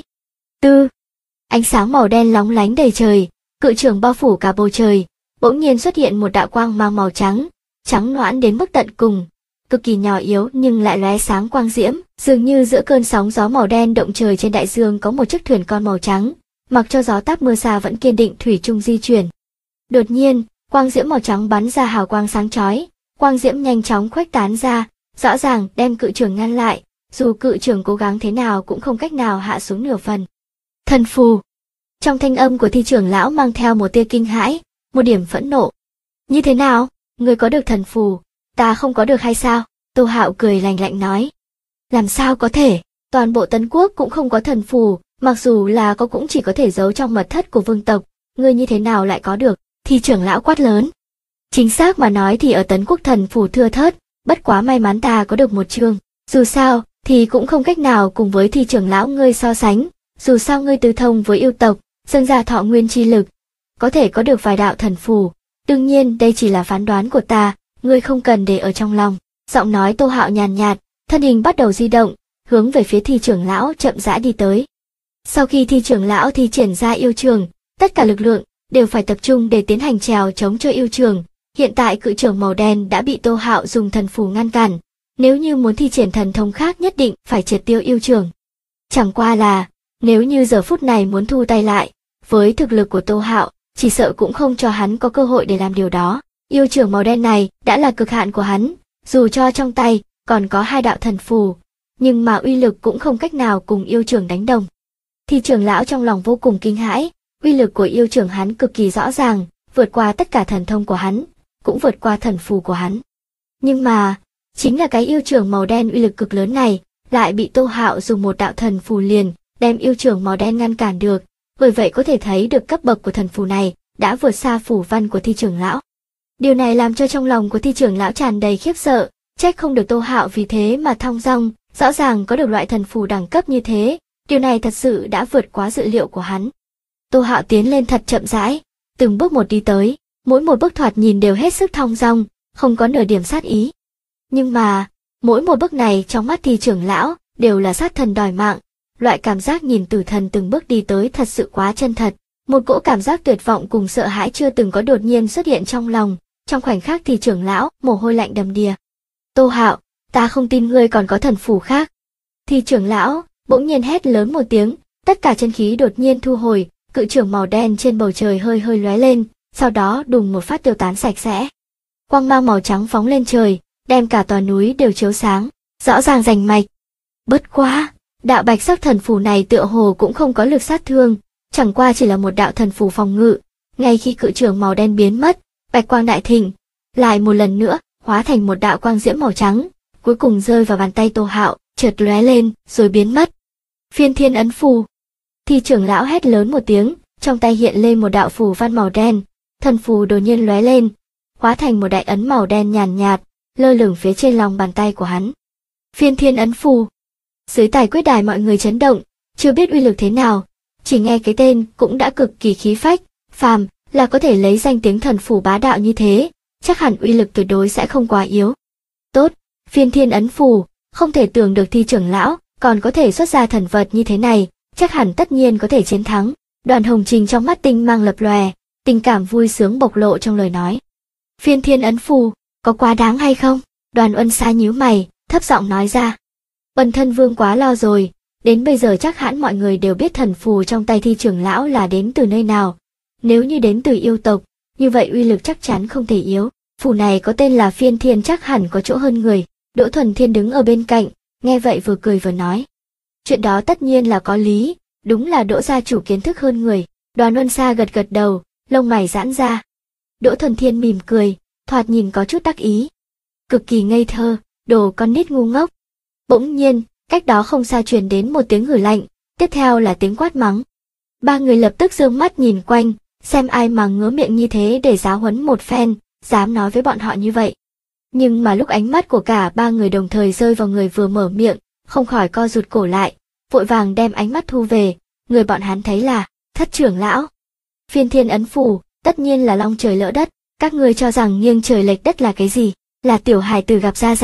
Ánh sáng màu đen lóng lánh đầy trời, cự trường bao phủ cả bầu trời, bỗng nhiên xuất hiện một đạo quang mang màu trắng, trắng nõn đến mức tận cùng, cực kỳ nhỏ yếu nhưng lại lóe sáng quang diễm, dường như giữa cơn sóng gió màu đen động trời trên đại dương có một chiếc thuyền con màu trắng, mặc cho gió táp mưa xa vẫn kiên định thủy chung di chuyển. Đột nhiên, quang diễm màu trắng bắn ra hào quang sáng chói, quang diễm nhanh chóng khuếch tán ra, rõ ràng đem cự trường ngăn lại, dù cự trường cố gắng thế nào cũng không cách nào hạ xuống nửa phần. Thần phù. Trong thanh âm của Thi trưởng lão mang theo một tia kinh hãi, một điểm phẫn nộ. Như thế nào? Người có được thần phù, ta không có được hay sao? Tô Hạo cười lạnh lạnh nói. Làm sao có thể? Toàn bộ Tấn Quốc cũng không có thần phù, mặc dù là có cũng chỉ có thể giấu trong mật thất của vương tộc. Ngươi như thế nào lại có được? Thi trưởng lão quát lớn. Chính xác mà nói thì ở Tấn Quốc thần phù thưa thớt, bất quá may mắn ta có được một chương. Dù sao, thì cũng không cách nào cùng với Thi trưởng lão ngươi so sánh. Dù sao ngươi tứ thông với yêu tộc, dâng ra thọ nguyên chi lực, có thể có được vài đạo thần phù. Đương nhiên đây chỉ là phán đoán của ta, ngươi không cần để ở trong lòng. Giọng nói Tô Hạo nhàn nhạt, thân hình bắt đầu di động, hướng về phía Thi trưởng lão chậm rãi đi tới. Sau khi Thi trưởng lão thi triển ra yêu trường, tất cả lực lượng đều phải tập trung để tiến hành trèo chống cho yêu trường. Hiện tại cự trường màu đen đã bị Tô Hạo dùng thần phù ngăn cản, nếu như muốn thi triển thần thông khác nhất định phải triệt tiêu yêu trường. Chẳng qua là, nếu như giờ phút này muốn thu tay lại, với thực lực của Tô Hạo, chỉ sợ cũng không cho hắn có cơ hội để làm điều đó. Yêu trường màu đen này đã là cực hạn của hắn, dù cho trong tay còn có hai đạo thần phù, nhưng mà uy lực cũng không cách nào cùng yêu trường đánh đồng. Thi trưởng lão trong lòng vô cùng kinh hãi, uy lực của yêu trường hắn cực kỳ rõ ràng, vượt qua tất cả thần thông của hắn, cũng vượt qua thần phù của hắn. Nhưng mà, chính là cái yêu trường màu đen uy lực cực lớn này, lại bị Tô Hạo dùng một đạo thần phù liền, đem yêu trường màu đen ngăn cản được, bởi vậy có thể thấy được cấp bậc của thần phù này đã vượt xa phù văn của Thi trưởng lão. Điều này làm cho trong lòng của Thi trưởng lão tràn đầy khiếp sợ, trách không được Tô Hạo vì thế mà thong dong, rõ ràng có được loại thần phù đẳng cấp như thế, điều này thật sự đã vượt quá dự liệu của hắn. Tô Hạo tiến lên thật chậm rãi, từng bước một đi tới, mỗi một bước thoạt nhìn đều hết sức thong dong, không có nửa điểm sát ý. Nhưng mà, mỗi một bước này trong mắt Thi trưởng lão đều là sát thần đòi mạng, loại cảm giác nhìn tử thần từng bước đi tới thật sự quá chân thật, một cỗ cảm giác tuyệt vọng cùng sợ hãi chưa từng có đột nhiên xuất hiện trong lòng, trong khoảnh khắc Thi trưởng lão mồ hôi lạnh đầm đìa. Tô Hạo, ta không tin ngươi còn có thần phù khác. Thi trưởng lão bỗng nhiên hét lớn một tiếng, tất cả chân khí đột nhiên thu hồi, cự trường màu đen trên bầu trời hơi hơi lóe lên, sau đó đùng một phát tiêu tán sạch sẽ. Quang mang màu trắng phóng lên trời, đem cả tòa núi đều chiếu sáng, rõ ràng rành mạch. Bất quá, đạo bạch sắc thần phù này tựa hồ cũng không có lực sát thương, chẳng qua chỉ là một đạo thần phù phòng ngự. Ngay khi cự trường màu đen biến mất, bạch quang đại thịnh, lại một lần nữa hóa thành một đạo quang diễm màu trắng, cuối cùng rơi vào bàn tay Tô Hạo, chợt lóe lên rồi biến mất. Phiên thiên ấn phù. Thi trưởng lão hét lớn một tiếng, trong tay hiện lên một đạo phù văn màu đen, thần phù đột nhiên lóe lên, hóa thành một đại ấn màu đen nhàn nhạt, lơ lửng phía trên lòng bàn tay của hắn. Phiên thiên ấn phù. Dưới tài quyết đài mọi người chấn động, chưa biết uy lực thế nào, chỉ nghe cái tên cũng đã cực kỳ khí phách, phàm là có thể lấy danh tiếng thần phù bá đạo như thế, chắc hẳn uy lực tuyệt đối sẽ không quá yếu. Tốt, phiên thiên ấn phù, không thể tưởng được Thi trưởng lão còn có thể xuất ra thần vật như thế này, chắc hẳn tất nhiên có thể chiến thắng. Đoàn Hồng Trình trong mắt tinh mang lập lòe, tình cảm vui sướng bộc lộ trong lời nói. Phiên thiên ấn phù, có quá đáng hay không? Đoàn Uân Sa nhíu mày, thấp giọng nói ra. Bần thân vương quá lo rồi, đến bây giờ chắc hẳn mọi người đều biết thần phù trong tay Thi trưởng lão là đến từ nơi nào. Nếu như đến từ yêu tộc, như vậy uy lực chắc chắn không thể yếu. Phù này có tên là phiên thiên chắc hẳn có chỗ hơn người. Đỗ Thuần Thiên đứng ở bên cạnh, nghe vậy vừa cười vừa nói. Chuyện đó tất nhiên là có lý, đúng là Đỗ gia chủ kiến thức hơn người. Đoàn Uân Sa gật gật đầu, lông mày giãn ra. Đỗ Thuần Thiên mỉm cười, thoạt nhìn có chút đắc ý. Cực kỳ ngây thơ, đồ con nít ngu ngốc. Bỗng nhiên, cách đó không xa truyền đến một tiếng hử lạnh, tiếp theo là tiếng quát mắng. Ba người lập tức giương mắt nhìn quanh, xem ai mà ngứa miệng như thế để giáo huấn một phen, dám nói với bọn họ như vậy. Nhưng mà lúc ánh mắt của cả ba người đồng thời rơi vào người vừa mở miệng, không khỏi co rụt cổ lại, vội vàng đem ánh mắt thu về, người bọn hắn thấy là Thất trưởng lão. Phiên thiên ấn phù, tất nhiên là long trời lỡ đất, các ngươi cho rằng nghiêng trời lệch đất là cái gì, là tiểu hài tử gặp gia gia.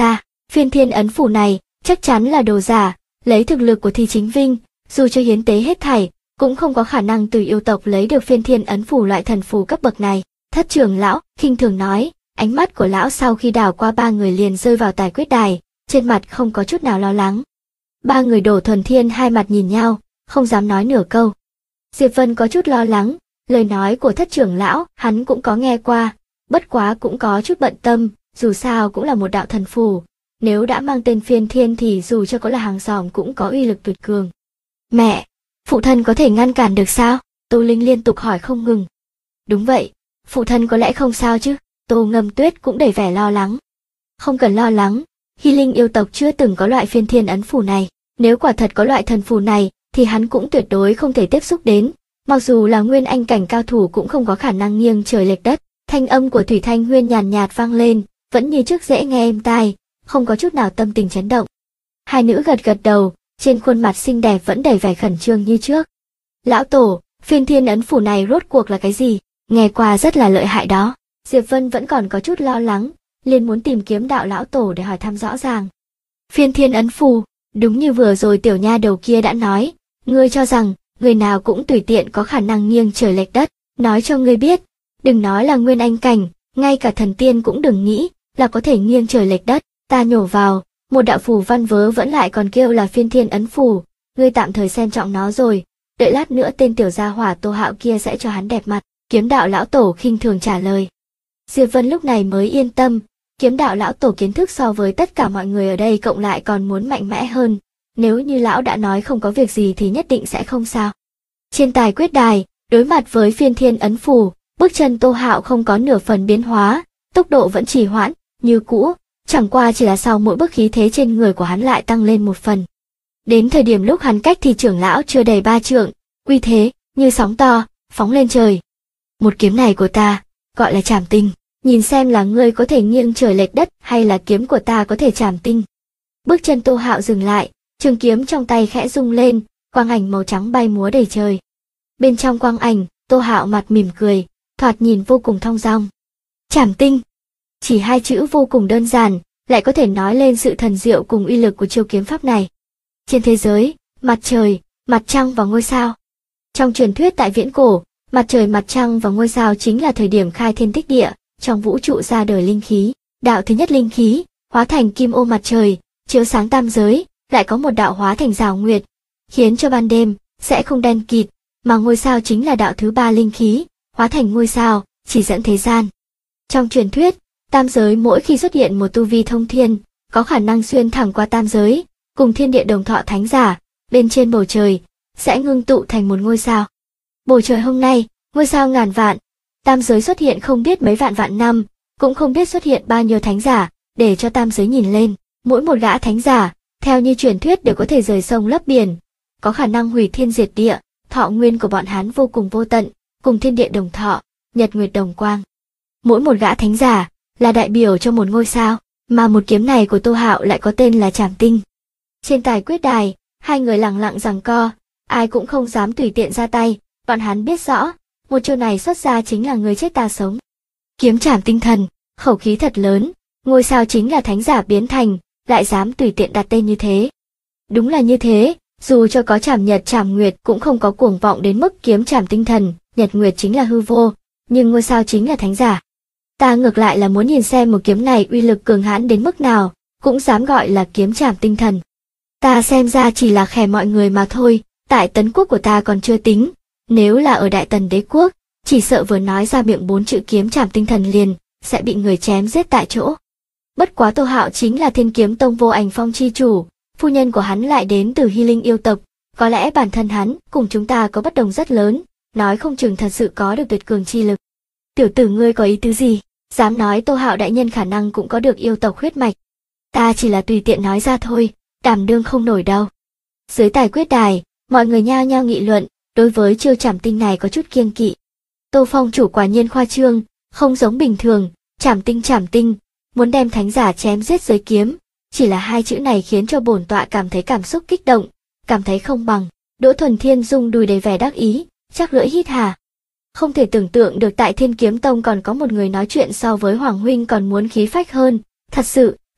Phiên thiên ấn phủ này chắc chắn là đồ giả, lấy thực lực của Thi Chính Vinh, dù cho hiến tế hết thảy, cũng không có khả năng từ yêu tộc lấy được phiên thiên ấn phủ loại thần phù cấp bậc này. Thất trưởng lão khinh thường nói, ánh mắt của lão sau khi đảo qua ba người liền rơi vào tài quyết đài, trên mặt không có chút nào lo lắng. Ba người Đổ Thuần Thiên hai mặt nhìn nhau, không dám nói nửa câu. Diệp Vân có chút lo lắng, lời nói của thất trưởng lão hắn cũng có nghe qua, bất quá cũng có chút bận tâm, dù sao cũng là một đạo thần phù, nếu đã mang tên phiên thiên thì dù cho có là hàng xóm cũng có uy lực tuyệt cường. Mẹ, phụ thân có thể ngăn cản được sao? Tô Linh liên tục hỏi không ngừng. Đúng vậy, phụ thân có lẽ không sao chứ? Tô Ngâm Tuyết cũng đầy vẻ lo lắng. Không cần lo lắng, Hy Linh yêu tộc chưa từng có loại phiên thiên ấn phù này, nếu quả thật có loại thần phù này thì hắn cũng tuyệt đối không thể tiếp xúc đến, mặc dù là nguyên anh cảnh cao thủ cũng không có khả năng nghiêng trời lệch đất. Thanh âm của Thủy Thanh Huyên nhàn nhạt vang lên, vẫn như trước dễ nghe êm tai, không có chút nào tâm tình chấn động. Hai nữ gật gật đầu, trên khuôn mặt xinh đẹp vẫn đầy vẻ khẩn trương như trước. Lão tổ, phiên thiên ấn phủ này rốt cuộc là cái gì? Nghe qua rất là lợi hại đó. Diệp Vân vẫn còn có chút lo lắng, liền muốn tìm kiếm đạo lão tổ để hỏi thăm rõ ràng. Phiên thiên ấn phù, đúng như vừa rồi tiểu nha đầu kia đã nói, ngươi cho rằng người nào cũng tùy tiện có khả năng nghiêng trời lệch đất, nói cho ngươi biết, đừng nói là nguyên anh cảnh, ngay cả thần tiên cũng đừng nghĩ là có thể nghiêng trời lệch đất. Ta nhổ vào, một đạo phù văn vớ vẫn lại còn kêu là phiên thiên ấn phù, ngươi tạm thời xem trọng nó rồi, đợi lát nữa tên tiểu gia hỏa Tô Hạo kia sẽ cho hắn đẹp mặt. Kiếm đạo lão tổ khinh thường trả lời. Diệp Vân lúc này mới yên tâm, kiếm đạo lão tổ kiến thức so với tất cả mọi người ở đây cộng lại còn muốn mạnh mẽ hơn, nếu như lão đã nói không có việc gì thì nhất định sẽ không sao. Trên tài quyết đài, đối mặt với phiên thiên ấn phù, bước chân Tô Hạo không có nửa phần biến hóa, tốc độ vẫn trì hoãn, như cũ, chẳng qua chỉ là sau mỗi bước khí thế trên người của hắn lại tăng lên một phần. Đến thời điểm lúc hắn cách thì trưởng lão chưa đầy 3 trượng, uy thế, như sóng to, phóng lên trời. Một kiếm này của ta, gọi là trảm tinh, nhìn xem là ngươi có thể nghiêng trời lệch đất hay là kiếm của ta có thể trảm tinh. Bước chân Tô Hạo dừng lại, trường kiếm trong tay khẽ rung lên, quang ảnh màu trắng bay múa đầy trời. Bên trong quang ảnh, Tô Hạo mặt mỉm cười, thoạt nhìn vô cùng thong dong. Trảm tinh, chỉ hai chữ vô cùng đơn giản, lại có thể nói lên sự thần diệu cùng uy lực của chiêu kiếm pháp này. Trên thế giới, mặt trời, mặt trăng và ngôi sao. Trong truyền thuyết tại viễn cổ, mặt trời, mặt trăng và ngôi sao chính là thời điểm khai thiên tích địa, trong vũ trụ ra đời linh khí. Đạo thứ nhất linh khí, hóa thành kim ô mặt trời, chiếu sáng tam giới, lại có một đạo hóa thành rào nguyệt, khiến cho ban đêm sẽ không đen kịt, mà ngôi sao chính là đạo thứ ba linh khí, hóa thành ngôi sao, chỉ dẫn thế gian. Trong truyền thuyết, tam giới mỗi khi xuất hiện một tu vi thông thiên, có khả năng xuyên thẳng qua tam giới, cùng thiên địa đồng thọ thánh giả, bên trên bầu trời sẽ ngưng tụ thành một ngôi sao. Bầu trời hôm nay, ngôi sao ngàn vạn, tam giới xuất hiện không biết mấy vạn vạn năm, cũng không biết xuất hiện bao nhiêu thánh giả, để cho tam giới nhìn lên, mỗi một gã thánh giả, theo như truyền thuyết đều có thể rời sông lấp biển, có khả năng hủy thiên diệt địa, thọ nguyên của bọn hắn vô cùng vô tận, cùng thiên địa đồng thọ, nhật nguyệt đồng quang. Mỗi một gã thánh giả là đại biểu cho một ngôi sao, mà một kiếm này của Tô Hạo lại có tên là Trảm Tinh. Trên tài quyết đài, hai người lặng lặng giằng co, ai cũng không dám tùy tiện ra tay, bọn hắn biết rõ, một chiêu này xuất ra chính là người chết ta sống. Kiếm trảm tinh thần, khẩu khí thật lớn, ngôi sao chính là thánh giả biến thành, lại dám tùy tiện đặt tên như thế. Đúng là như thế, dù cho có trảm nhật trảm nguyệt cũng không có cuồng vọng đến mức kiếm trảm tinh thần, nhật nguyệt chính là hư vô, nhưng ngôi sao chính là thánh giả. Ta ngược lại là muốn nhìn xem một kiếm này uy lực cường hãn đến mức nào, cũng dám gọi là kiếm trảm tinh thần. Ta xem ra chỉ là khè mọi người mà thôi, tại Tấn quốc của ta còn chưa tính, nếu là ở Đại Tần đế quốc, chỉ sợ vừa nói ra miệng 4 chữ kiếm trảm tinh thần liền, sẽ bị người chém giết tại chỗ. Bất quá Tô Hạo chính là Thiên Kiếm Tông Vô Ảnh Phong chi chủ, phu nhân của hắn lại đến từ Hy Linh yêu tộc, có lẽ bản thân hắn cùng chúng ta có bất đồng rất lớn, nói không chừng thật sự có được tuyệt cường chi lực. Tiểu tử ngươi có ý tứ gì? Dám nói Tô Hạo đại nhân khả năng cũng có được yêu tộc huyết mạch. Ta chỉ là tùy tiện nói ra thôi, đảm đương không nổi đâu. Dưới tài quyết đài, mọi người nhao nhao nghị luận, đối với chiêu trảm tinh này có chút kiêng kỵ. Tô Phong chủ quả nhiên khoa trương, không giống bình thường, trảm tinh, muốn đem thánh giả chém giết dưới kiếm, chỉ là hai chữ này khiến cho bổn tọa cảm thấy cảm xúc kích động, cảm thấy không bằng. Đỗ Thuần Thiên rung đùi đầy vẻ đắc ý, chắc lưỡi hít hà. Không thể tưởng tượng được tại Thiên Kiếm Tông còn có một người nói chuyện so với Hoàng huynh còn muốn khí phách hơn, thật sự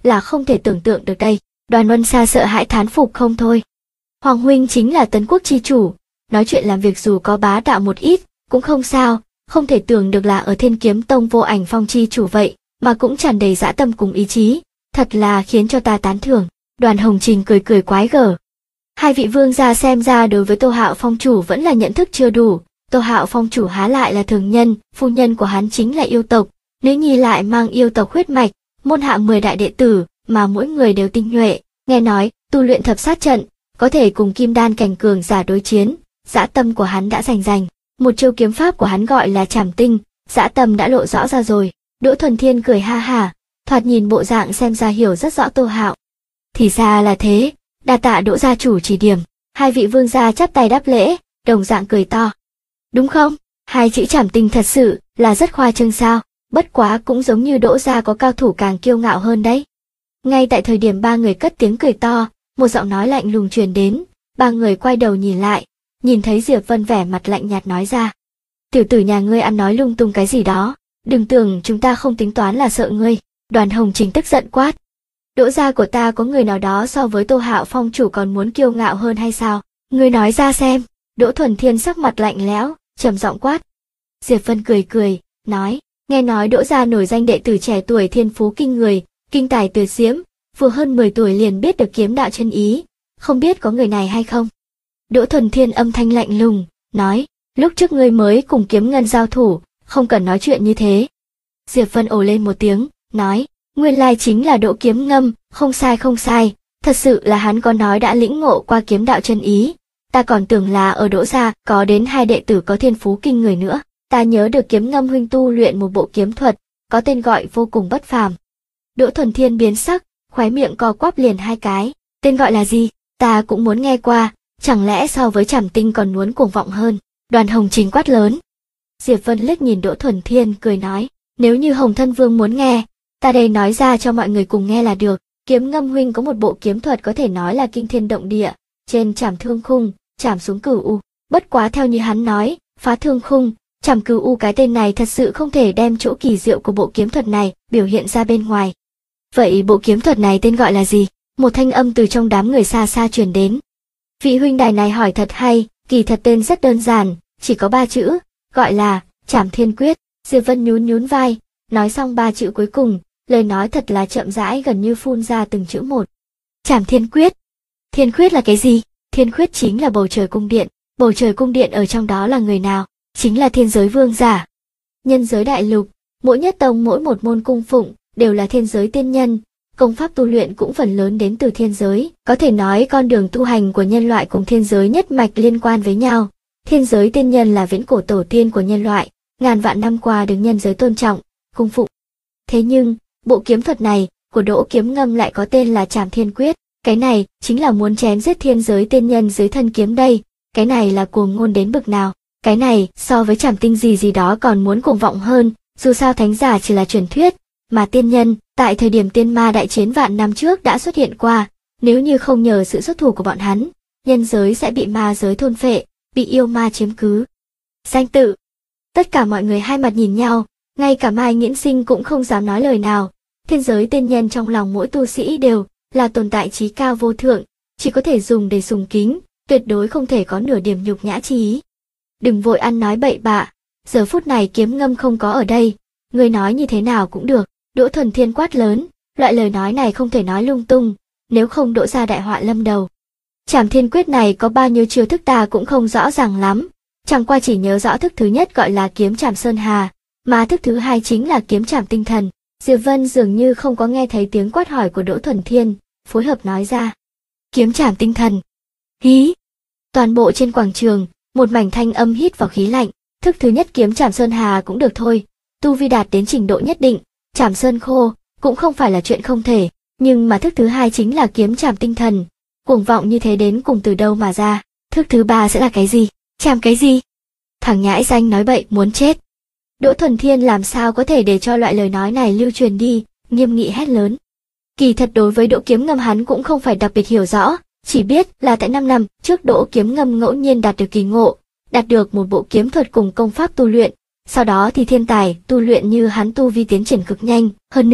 là không thể tưởng tượng được đây. Đoàn Vân Sa sợ hãi thán phục không thôi. Hoàng huynh chính là Tấn Quốc chi chủ, nói chuyện làm việc dù có bá đạo một ít, cũng không sao, không thể tưởng được là ở Thiên Kiếm Tông Vô Ảnh Phong chi chủ vậy, mà cũng tràn đầy dã tâm cùng ý chí, thật là khiến cho ta tán thưởng. Đoàn Hồng Trình cười cười quái gở. Hai vị vương gia xem ra đối với Tô Hạo Phong chủ vẫn là nhận thức chưa đủ. Tô Hạo Phong chủ há lại là thường nhân, phu nhân của hắn chính là yêu tộc, nữ nhi lại mang yêu tộc huyết mạch, môn hạ 10 đại đệ tử, mà mỗi người đều tinh nhuệ, nghe nói tu luyện thập sát trận, có thể cùng kim đan cảnh cường giả đối chiến. Dã tâm của hắn đã rành. Một chiêu kiếm pháp của hắn gọi là Trảm Tinh, dã tâm đã lộ rõ ra rồi. Đỗ Thuần Thiên cười ha hả, thoạt nhìn bộ dạng xem ra hiểu rất rõ Tô Hạo. Thì ra là thế, đa tạ Đỗ gia chủ chỉ điểm. Hai vị vương gia chắp tay đáp lễ, đồng dạng cười to. Đúng không? Hai chữ Trảm Tinh thật sự là rất khoa trương sao? Bất quá cũng giống như Đỗ gia có cao thủ càng kiêu ngạo hơn đấy. Ngay tại thời điểm ba người cất tiếng cười to, một giọng nói lạnh lùng truyền đến, ba người quay đầu nhìn lại, nhìn thấy Diệp Vân vẻ mặt lạnh nhạt nói ra. Tiểu tử nhà ngươi ăn nói lung tung cái gì đó, đừng tưởng chúng ta không tính toán là sợ ngươi. Đoàn Hồng Trình tức giận quát. Đỗ gia của ta có người nào đó so với Tô Hạo Phong chủ còn muốn kiêu ngạo hơn hay sao? Ngươi nói ra xem. Đỗ Thuần Thiên sắc mặt lạnh lẽo, trầm giọng quát. Diệp Vân cười, nói, nghe nói Đỗ gia nổi danh đệ tử trẻ tuổi thiên phú kinh người, kinh tài tuyệt diễm, vừa hơn 10 tuổi liền biết được kiếm đạo chân ý, không biết có người này hay không? Đỗ Thuần Thiên âm thanh lạnh lùng, nói, lúc trước ngươi mới cùng Kiếm Ngân giao thủ, không cần nói chuyện như thế. Diệp Vân ồ lên một tiếng, nói, nguyên lai chính là Đỗ Kiếm Ngâm, không sai, thật sự là hắn có nói đã lĩnh ngộ qua kiếm đạo chân ý, ta còn tưởng là ở Đỗ gia có đến 2 đệ tử có thiên phú kinh người nữa, ta nhớ được Kiếm Ngâm huynh tu luyện một bộ kiếm thuật, có tên gọi vô cùng bất phàm. Đỗ Thuần Thiên biến sắc, khóe miệng co quắp liền 2 cái, tên gọi là gì, ta cũng muốn nghe qua, chẳng lẽ so với Trảm Tinh còn muốn cuồng vọng hơn? Đoàn Hồng Trình quát lớn. Diệp Vân liếc nhìn Đỗ Thuần Thiên cười nói, nếu như Hồng Thân Vương muốn nghe, ta đây nói ra cho mọi người cùng nghe là được. Kiếm Ngâm huynh có một bộ kiếm thuật có thể nói là kinh thiên động địa, trên trảm thương khung, trảm xuống cửu u, bất quá theo như hắn nói, phá thương khung, trảm cửu u cái tên này thật sự không thể đem chỗ kỳ diệu của bộ kiếm thuật này biểu hiện ra bên ngoài. Vậy bộ kiếm thuật này tên gọi là gì? Một thanh âm từ trong đám người xa xa truyền đến. Vị huynh đài này hỏi thật hay, kỳ thật tên rất đơn giản, chỉ có 3 chữ, gọi là Trảm Thiên Quyết. Diệp Vân nhún vai, nói xong 3 chữ cuối cùng, lời nói thật là chậm rãi gần như phun ra từng chữ một. Trảm Thiên Quyết. Thiên Quyết là cái gì? Thiên Quyết chính là bầu trời cung điện, bầu trời cung điện ở trong đó là người nào? Chính là thiên giới vương giả. Nhân giới đại lục, mỗi nhất tông mỗi một môn cung phụng, đều là thiên giới tiên nhân, công pháp tu luyện cũng phần lớn đến từ thiên giới, có thể nói con đường tu hành của nhân loại cùng thiên giới nhất mạch liên quan với nhau. Thiên giới tiên nhân là viễn cổ tổ tiên của nhân loại, ngàn vạn năm qua được nhân giới tôn trọng, cung phụng. Thế nhưng, bộ kiếm thuật này của Đỗ Kiếm Ngâm lại có tên là Trảm Thiên Quyết, cái này chính là muốn chém giết thiên giới tiên nhân dưới thân kiếm đây, cái này là cuồng ngôn đến bực nào, cái này so với Trảm Tinh gì đó còn muốn cuồng vọng hơn, dù sao thánh giả chỉ là truyền thuyết, mà tiên nhân, tại thời điểm tiên ma đại chiến vạn năm trước đã xuất hiện qua, nếu như không nhờ sự xuất thủ của bọn hắn, nhân giới sẽ bị ma giới thôn phệ, bị yêu ma chiếm cứ. Danh tự. Tất cả mọi người hai mặt nhìn nhau, ngay cả Mai Nghiễn Sinh cũng không dám nói lời nào. Thiên giới tiên nhân trong lòng mỗi tu sĩ đều là tồn tại trí cao vô thượng, chỉ có thể dùng để sùng kính, tuyệt đối không thể có nửa điểm nhục nhã chi ý. Đừng vội ăn nói bậy bạ, giờ phút này Kiếm Ngâm không có ở đây, người nói như thế nào cũng được. Đỗ Thuần Thiên quát lớn, loại lời nói này không thể nói lung tung, nếu không đỗ ra đại họa lâm đầu. Trảm Thiên Quyết này có bao nhiêu chiêu thức ta cũng không rõ ràng lắm, chẳng qua chỉ nhớ rõ thức thứ nhất gọi là kiếm Trảm Sơn Hà, mà thức thứ hai chính là kiếm Trảm Tinh Thần. Diệp Vân dường như không có nghe thấy tiếng quát hỏi của Đỗ Thuần Thiên, phối hợp nói ra. Kiếm Trảm Tinh Thần. Hí! Toàn bộ trên quảng trường, một mảnh thanh âm hít vào khí lạnh, thức thứ nhất kiếm Trảm Sơn Hà cũng được thôi, tu vi đạt đến trình độ nhất định, Trảm Sơn Khô cũng không phải là chuyện không thể, nhưng mà thức thứ hai chính là kiếm Trảm Tinh Thần, cuồng vọng như thế đến cùng từ đâu mà ra, thức thứ ba sẽ là cái gì? Chảm cái gì? Thằng nhãi danh nói bậy muốn chết. Đỗ Thuần Thiên làm sao có thể để cho loại lời nói này lưu truyền đi, nghiêm nghị hét lớn. Kỳ thật đối với Đỗ Kiếm Ngâm hắn cũng không phải đặc biệt hiểu rõ, chỉ biết là tại 5 năm trước Đỗ Kiếm Ngâm ngẫu nhiên đạt được kỳ ngộ, đạt được một bộ kiếm thuật cùng công pháp tu luyện, sau đó thì thiên tài tu luyện như hắn tu vi tiến triển cực nhanh, hơn nữa,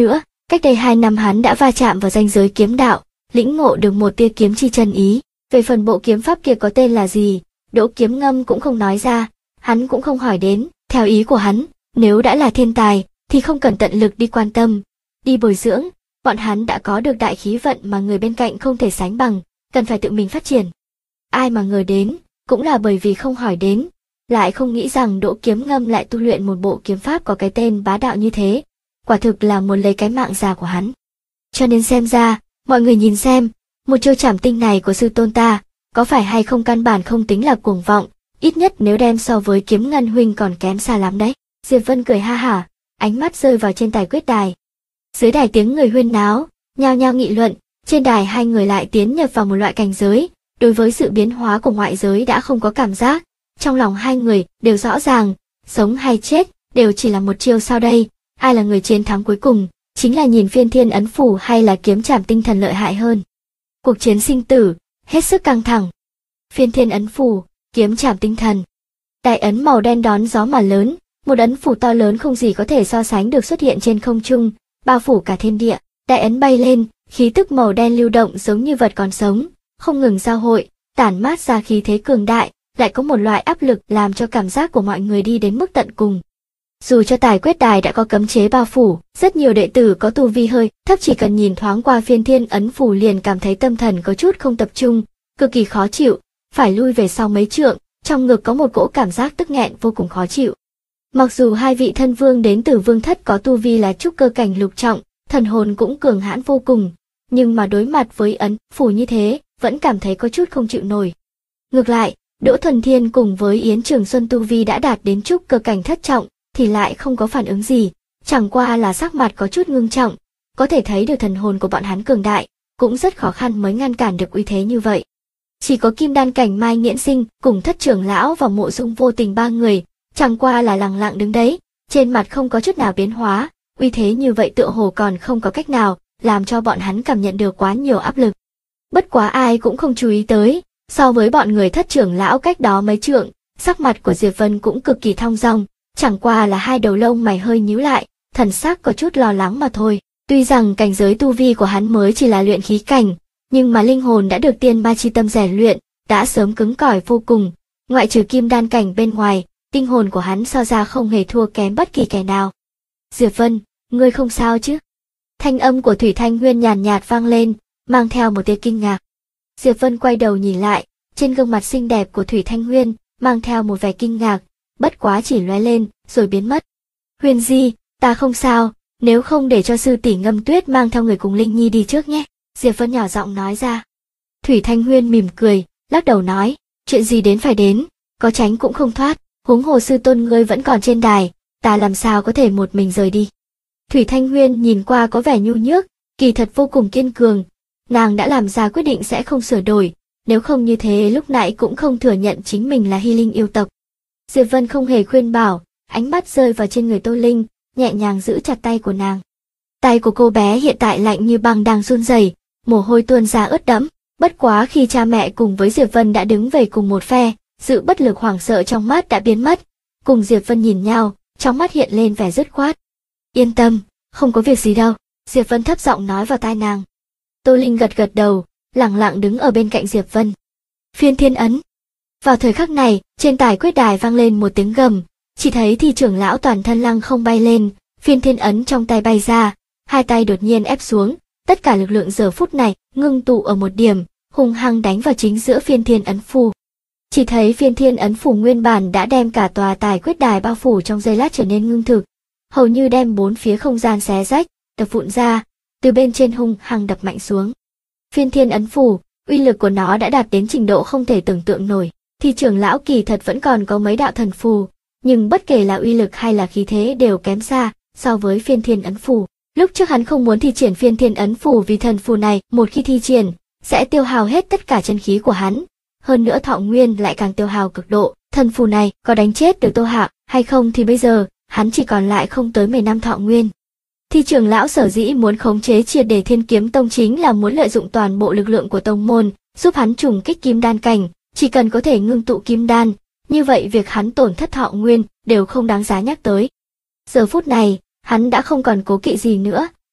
Cách đây 2 năm hắn đã va chạm vào ranh giới kiếm đạo, lĩnh ngộ được một tia kiếm chi chân ý. Về phần bộ kiếm pháp kia có tên là gì, Đỗ Kiếm Ngâm cũng không nói ra, hắn cũng không hỏi đến. Theo ý của hắn, nếu đã là thiên tài, thì không cần tận lực đi quan tâm, đi bồi dưỡng, bọn hắn đã có được đại khí vận mà người bên cạnh không thể sánh bằng, cần phải tự mình phát triển. Ai mà ngờ đến, cũng là bởi vì không hỏi đến, lại không nghĩ rằng Đỗ Kiếm Ngâm lại tu luyện một bộ kiếm pháp có cái tên bá đạo như thế, quả thực là muốn lấy cái mạng già của hắn. Cho nên xem ra, mọi người nhìn xem, một chiêu trảm tinh này của sư tôn ta, có phải hay không căn bản không tính là cuồng vọng, ít nhất nếu đem so với Kiếm Ngân huynh còn kém xa lắm đấy. Diệp Vân cười ha hả, ánh mắt rơi vào trên tài quyết đài. Dưới đài tiếng người huyên náo, nhao nhao nghị luận, trên đài hai người lại tiến nhập vào một loại cảnh giới, đối với sự biến hóa của ngoại giới đã không có cảm giác, trong lòng hai người đều rõ ràng, sống hay chết đều chỉ là một chiêu sau đây, ai là người chiến thắng cuối cùng, chính là nhìn Phiên Thiên Ấn Phủ hay là kiếm trảm tinh thần lợi hại hơn. Cuộc chiến sinh tử, hết sức căng thẳng. Phiên Thiên Ấn Phủ, kiếm trảm tinh thần. Đại ấn màu đen đón gió mà lớn, một ấn phủ to lớn không gì có thể so sánh được xuất hiện trên không trung, bao phủ cả thiên địa. Đại ấn bay lên, khí tức màu đen lưu động giống như vật còn sống, không ngừng giao hội, tản mát ra khí thế cường đại, lại có một loại áp lực làm cho cảm giác của mọi người đi đến mức tận cùng. Dù cho tài quyết đài đã có cấm chế bao phủ, rất nhiều đệ tử có tu vi hơi thấp chỉ cần nhìn thoáng qua Phiên Thiên Ấn Phủ liền cảm thấy tâm thần có chút không tập trung, cực kỳ khó chịu, phải lui về sau mấy trượng, trong ngực có một cỗ cảm giác tức nghẹn vô cùng khó chịu. Mặc dù hai vị thân vương đến từ vương thất có tu vi là trúc cơ cảnh lục trọng, thần hồn cũng cường hãn vô cùng, nhưng mà đối mặt với ấn phủ như thế, vẫn cảm thấy có chút không chịu nổi. Ngược lại, Đỗ Thuần Thiên cùng với Yến Trường Xuân tu vi đã đạt đến trúc cơ cảnh thất trọng, thì lại không có phản ứng gì, chẳng qua là sắc mặt có chút ngưng trọng, có thể thấy được thần hồn của bọn hắn cường đại, cũng rất khó khăn mới ngăn cản được uy thế như vậy. Chỉ có Kim Đan cảnh Mai Nghiễn Sinh cùng Thất trưởng lão và Mộ Dung Vô Tình ba người, chẳng qua là lặng lặng đứng đấy, trên mặt không có chút nào biến hóa, uy thế như vậy tựa hồ còn không có cách nào làm cho bọn hắn cảm nhận được quá nhiều áp lực. Bất quá ai cũng không chú ý tới, so với bọn người Thất trưởng lão cách đó mấy trượng, sắc mặt của Diệp Vân cũng cực kỳ thong dong, chẳng qua là hai đầu lông mày hơi nhíu lại, thần sắc có chút lo lắng mà thôi. Tuy rằng cảnh giới tu vi của hắn mới chỉ là luyện khí cảnh, nhưng mà linh hồn đã được tiên ba chi tâm rèn luyện, đã sớm cứng cỏi vô cùng, ngoại trừ kim đan cảnh bên ngoài, tinh hồn của hắn so ra không hề thua kém bất kỳ kẻ nào. Diệp Vân, ngươi không sao chứ? Thanh âm của Thủy Thanh Huyên nhàn nhạt vang lên, mang theo một tia kinh ngạc. Diệp Vân quay đầu nhìn lại, trên gương mặt xinh đẹp của Thủy Thanh Huyên, mang theo một vẻ kinh ngạc, bất quá chỉ lóe lên, rồi biến mất. Huyên Di, ta không sao, nếu không để cho sư tỷ Ngâm Tuyết mang theo người cùng Linh Nhi đi trước nhé. Diệp Vân nhỏ giọng nói ra. Thủy Thanh Huyên mỉm cười, lắc đầu nói, chuyện gì đến phải đến, có tránh cũng không thoát, huống hồ sư tôn ngươi vẫn còn trên đài, ta làm sao có thể một mình rời đi. Thủy Thanh Huyên nhìn qua có vẻ nhu nhước, kỳ thật vô cùng kiên cường, nàng đã làm ra quyết định sẽ không sửa đổi, nếu không như thế lúc nãy cũng không thừa nhận chính mình là Hy Linh yêu tộc. Diệp Vân không hề khuyên bảo, ánh mắt rơi vào trên người Tô Linh, nhẹ nhàng giữ chặt tay của nàng. Tay của cô bé hiện tại lạnh như băng đang run rẩy, mồ hôi tuôn ra ướt đẫm. Bất quá khi cha mẹ cùng với Diệp Vân đã đứng về cùng một phe, sự bất lực hoảng sợ trong mắt đã biến mất. Cùng Diệp Vân nhìn nhau, trong mắt hiện lên vẻ dứt khoát. Yên tâm, không có việc gì đâu, Diệp Vân thấp giọng nói vào tai nàng. Tô Linh gật gật đầu, lặng lặng đứng ở bên cạnh Diệp Vân. Phiên Thiên Ấn. Vào thời khắc này, trên tài quyết đài vang lên một tiếng gầm, chỉ thấy Thi trưởng lão toàn thân lăng không bay lên, Phiên Thiên Ấn trong tay bay ra, hai tay đột nhiên ép xuống, tất cả lực lượng giờ phút này ngưng tụ ở một điểm, hung hăng đánh vào chính giữa Phiên Thiên Ấn Phủ. Chỉ thấy Phiên Thiên Ấn Phủ nguyên bản đã đem cả tòa tài quyết đài bao phủ trong giây lát trở nên ngưng thực, hầu như đem bốn phía không gian xé rách, đập vụn ra, từ bên trên hung hăng đập mạnh xuống. Phiên Thiên Ấn Phủ, uy lực của nó đã đạt đến trình độ không thể tưởng tượng nổi. Thì trưởng lão kỳ thật vẫn còn có mấy đạo thần phù, nhưng bất kể là uy lực hay là khí thế đều kém xa so với Phiên Thiên Ấn Phủ. Lúc trước hắn không muốn thi triển Phiên Thiên Ấn Phủ vì thần phù này một khi thi triển sẽ tiêu hao hết tất cả chân khí của hắn, hơn nữa thọ nguyên lại càng tiêu hao cực độ. Thần phù này có đánh chết được Tô Hạo hay không thì bây giờ hắn chỉ còn lại không tới 10 năm thọ nguyên. Thì trưởng lão sở dĩ muốn khống chế triệt để Thiên Kiếm Tông chính là muốn lợi dụng toàn bộ lực lượng của tông môn giúp hắn trùng kích kim đan cảnh. Chỉ cần có thể ngưng tụ kim đan, như vậy việc hắn tổn thất thọ nguyên đều không đáng giá nhắc tới. Giờ phút này, hắn đã không còn cố kỵ gì nữa,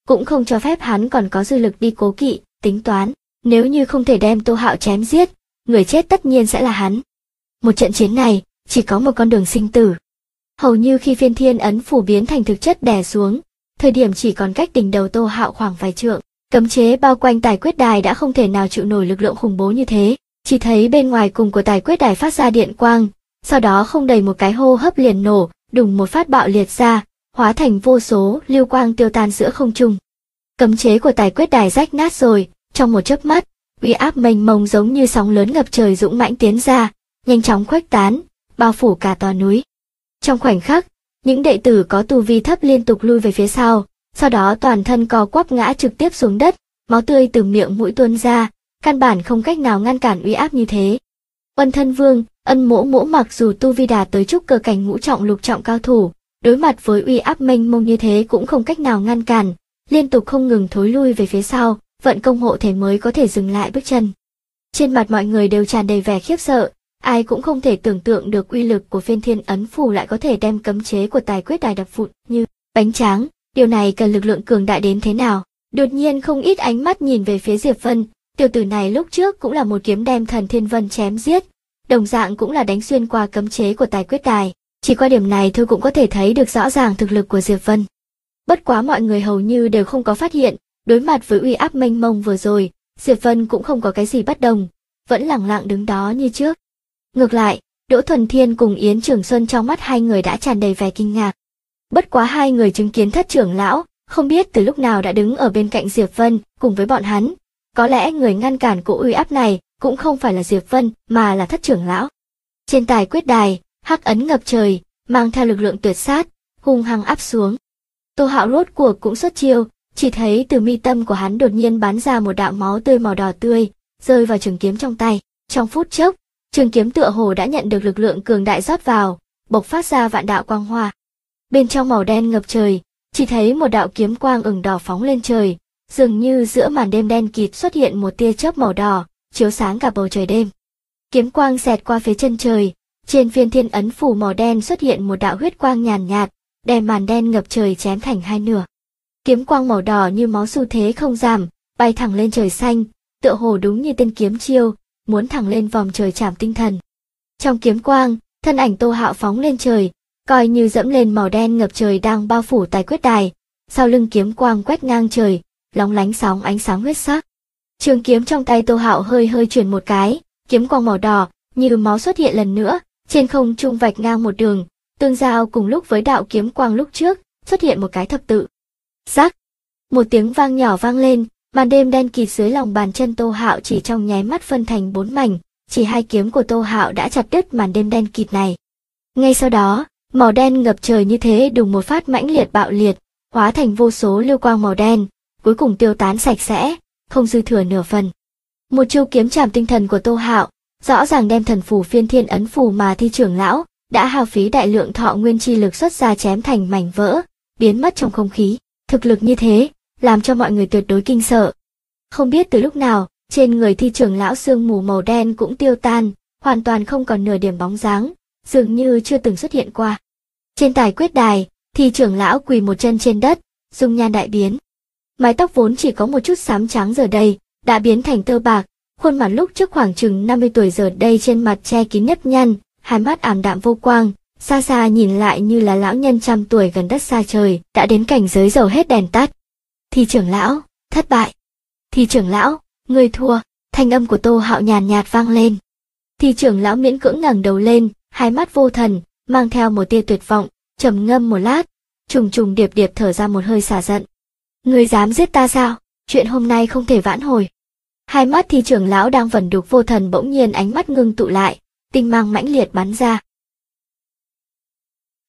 cũng không cho phép hắn còn có dư lực đi cố kỵ, tính toán. Nếu như không thể đem Tô Hạo chém giết, người chết tất nhiên sẽ là hắn. Một trận chiến này, chỉ có một con đường sinh tử. Hầu như khi phiên thiên ấn phủ biến thành thực chất đè xuống, thời điểm chỉ còn cách đỉnh đầu Tô Hạo khoảng vài trượng, cấm chế bao quanh tài quyết đài đã không thể nào chịu nổi lực lượng khủng bố như thế. Chỉ thấy bên ngoài cùng của tài quyết đài phát ra điện quang, sau đó không đầy một cái hô hấp liền nổ, đùng một phát bạo liệt ra, hóa thành vô số lưu quang tiêu tan giữa không trung. Cấm chế của tài quyết đài rách nát rồi, trong một chớp mắt, uy áp mênh mông giống như sóng lớn ngập trời dũng mãnh tiến ra, nhanh chóng khuếch tán, bao phủ cả tòa núi. Trong khoảnh khắc, những đệ tử có tu vi thấp liên tục lui về phía sau đó toàn thân co quắp ngã trực tiếp xuống đất, máu tươi từ miệng mũi tuôn ra, căn bản không cách nào ngăn cản uy áp như thế. Ân Thân Vương, Ân Mỗ Mỗ mặc dù tu vi đạt tới trúc cơ cảnh ngũ trọng lục trọng cao thủ, đối mặt với uy áp mênh mông như thế cũng không cách nào ngăn cản, liên tục không ngừng thối lui về phía sau, vận công hộ thể mới có thể dừng lại bước chân. Trên mặt mọi người đều tràn đầy vẻ khiếp sợ, ai cũng không thể tưởng tượng được uy lực của phiên thiên ấn phủ lại có thể đem cấm chế của tài quyết đài đập vụn như bánh tráng, điều này cần lực lượng cường đại đến thế nào. Đột nhiên không ít ánh mắt nhìn về phía Diệp Vân, tiểu tử này lúc trước cũng là một kiếm đem Thần Thiên Vân chém giết, đồng dạng cũng là đánh xuyên qua cấm chế của tài quyết đài, chỉ qua điểm này thôi cũng có thể thấy được rõ ràng thực lực của Diệp Vân. Bất quá mọi người hầu như đều không có phát hiện, đối mặt với uy áp mênh mông vừa rồi, Diệp Vân cũng không có cái gì bất đồng, vẫn lẳng lặng đứng đó như trước. Ngược lại, Đỗ Thuần Thiên cùng Yến Trường Xuân trong mắt hai người đã tràn đầy vẻ kinh ngạc. Bất quá hai người chứng kiến thất trưởng lão, không biết từ lúc nào đã đứng ở bên cạnh Diệp Vân, cùng với bọn hắn. Có lẽ người ngăn cản cỗ uy áp này cũng không phải là Diệp Vân, mà là thất trưởng lão. Trên tài quyết đài, hắc ấn ngập trời, mang theo lực lượng tuyệt sát, hung hăng áp xuống. Tô Hạo rốt cuộc cũng xuất chiêu, chỉ thấy từ mi tâm của hắn đột nhiên bắn ra một đạo máu tươi màu đỏ tươi, rơi vào trường kiếm trong tay. Trong phút chốc, trường kiếm tựa hồ đã nhận được lực lượng cường đại rót vào, bộc phát ra vạn đạo quang hoa. Bên trong màu đen ngập trời, chỉ thấy một đạo kiếm quang ửng đỏ phóng lên trời, dường như giữa màn đêm đen kịt xuất hiện một tia chớp màu đỏ, chiếu sáng cả bầu trời đêm. Kiếm quang xẹt qua phía chân trời, trên phiên thiên ấn phủ màu đen xuất hiện một đạo huyết quang nhàn nhạt, đem màn đen ngập trời chém thành hai nửa. Kiếm quang màu đỏ như máu xu thế không giảm, bay thẳng lên trời xanh, tựa hồ đúng như tên kiếm chiêu, muốn thẳng lên vòng trời chạm tinh thần. Trong kiếm quang, thân ảnh Tô Hạo phóng lên trời, coi như dẫm lên màu đen ngập trời đang bao phủ tài quyết đài, sau lưng kiếm quang quét ngang trời, lóng lánh sóng ánh sáng huyết sắc. Trường kiếm trong tay Tô Hạo hơi hơi chuyển một cái, kiếm quang màu đỏ như máu xuất hiện lần nữa, trên không trung vạch ngang một đường, tương giao cùng lúc với đạo kiếm quang lúc trước, xuất hiện một cái thập tự. Rắc, một tiếng vang nhỏ vang lên, màn đêm đen kịt dưới lòng bàn chân Tô Hạo chỉ trong nháy mắt phân thành 4 mảnh, chỉ hai kiếm của Tô Hạo đã chặt đứt màn đêm đen kịt này. Ngay sau đó, màu đen ngập trời như thế đùng một phát mãnh liệt bạo liệt, hóa thành vô số lưu quang màu đen, cuối cùng tiêu tán sạch sẽ, không dư thừa nửa phần. Một chiêu kiếm chạm tinh thần của Tô Hạo, rõ ràng đem thần phù phiên thiên ấn phù mà Thi trưởng lão đã hao phí đại lượng thọ nguyên chi lực xuất ra chém thành mảnh vỡ, biến mất trong không khí. Thực lực như thế, làm cho mọi người tuyệt đối kinh sợ. Không biết từ lúc nào, trên người Thi trưởng lão sương mù màu đen cũng tiêu tan, hoàn toàn không còn nửa điểm bóng dáng, dường như chưa từng xuất hiện qua. Trên tài quyết đài, Thi trưởng lão quỳ một chân trên đất, dung nhan đại biến. Mái tóc vốn chỉ có một chút xám trắng giờ đây, đã biến thành tơ bạc, khuôn mặt lúc trước khoảng chừng 50 tuổi giờ đây trên mặt che kín nếp nhăn, hai mắt ảm đạm vô quang, xa xa nhìn lại như là lão nhân trăm tuổi gần đất xa trời, đã đến cảnh giới dầu hết đèn tắt. Thi trưởng lão, thất bại. Thi trưởng lão, ngươi thua, thanh âm của Tô Hạo nhàn nhạt vang lên. Thi trưởng lão miễn cưỡng ngẩng đầu lên, hai mắt vô thần, mang theo một tia tuyệt vọng, trầm ngâm một lát, trùng trùng điệp điệp thở ra một hơi xả giận. Ngươi dám giết ta sao? Chuyện hôm nay không thể vãn hồi. Hai mắt Thi trưởng lão đang vẩn đục vô thần bỗng nhiên ánh mắt ngưng tụ lại, tinh mang mãnh liệt bắn ra.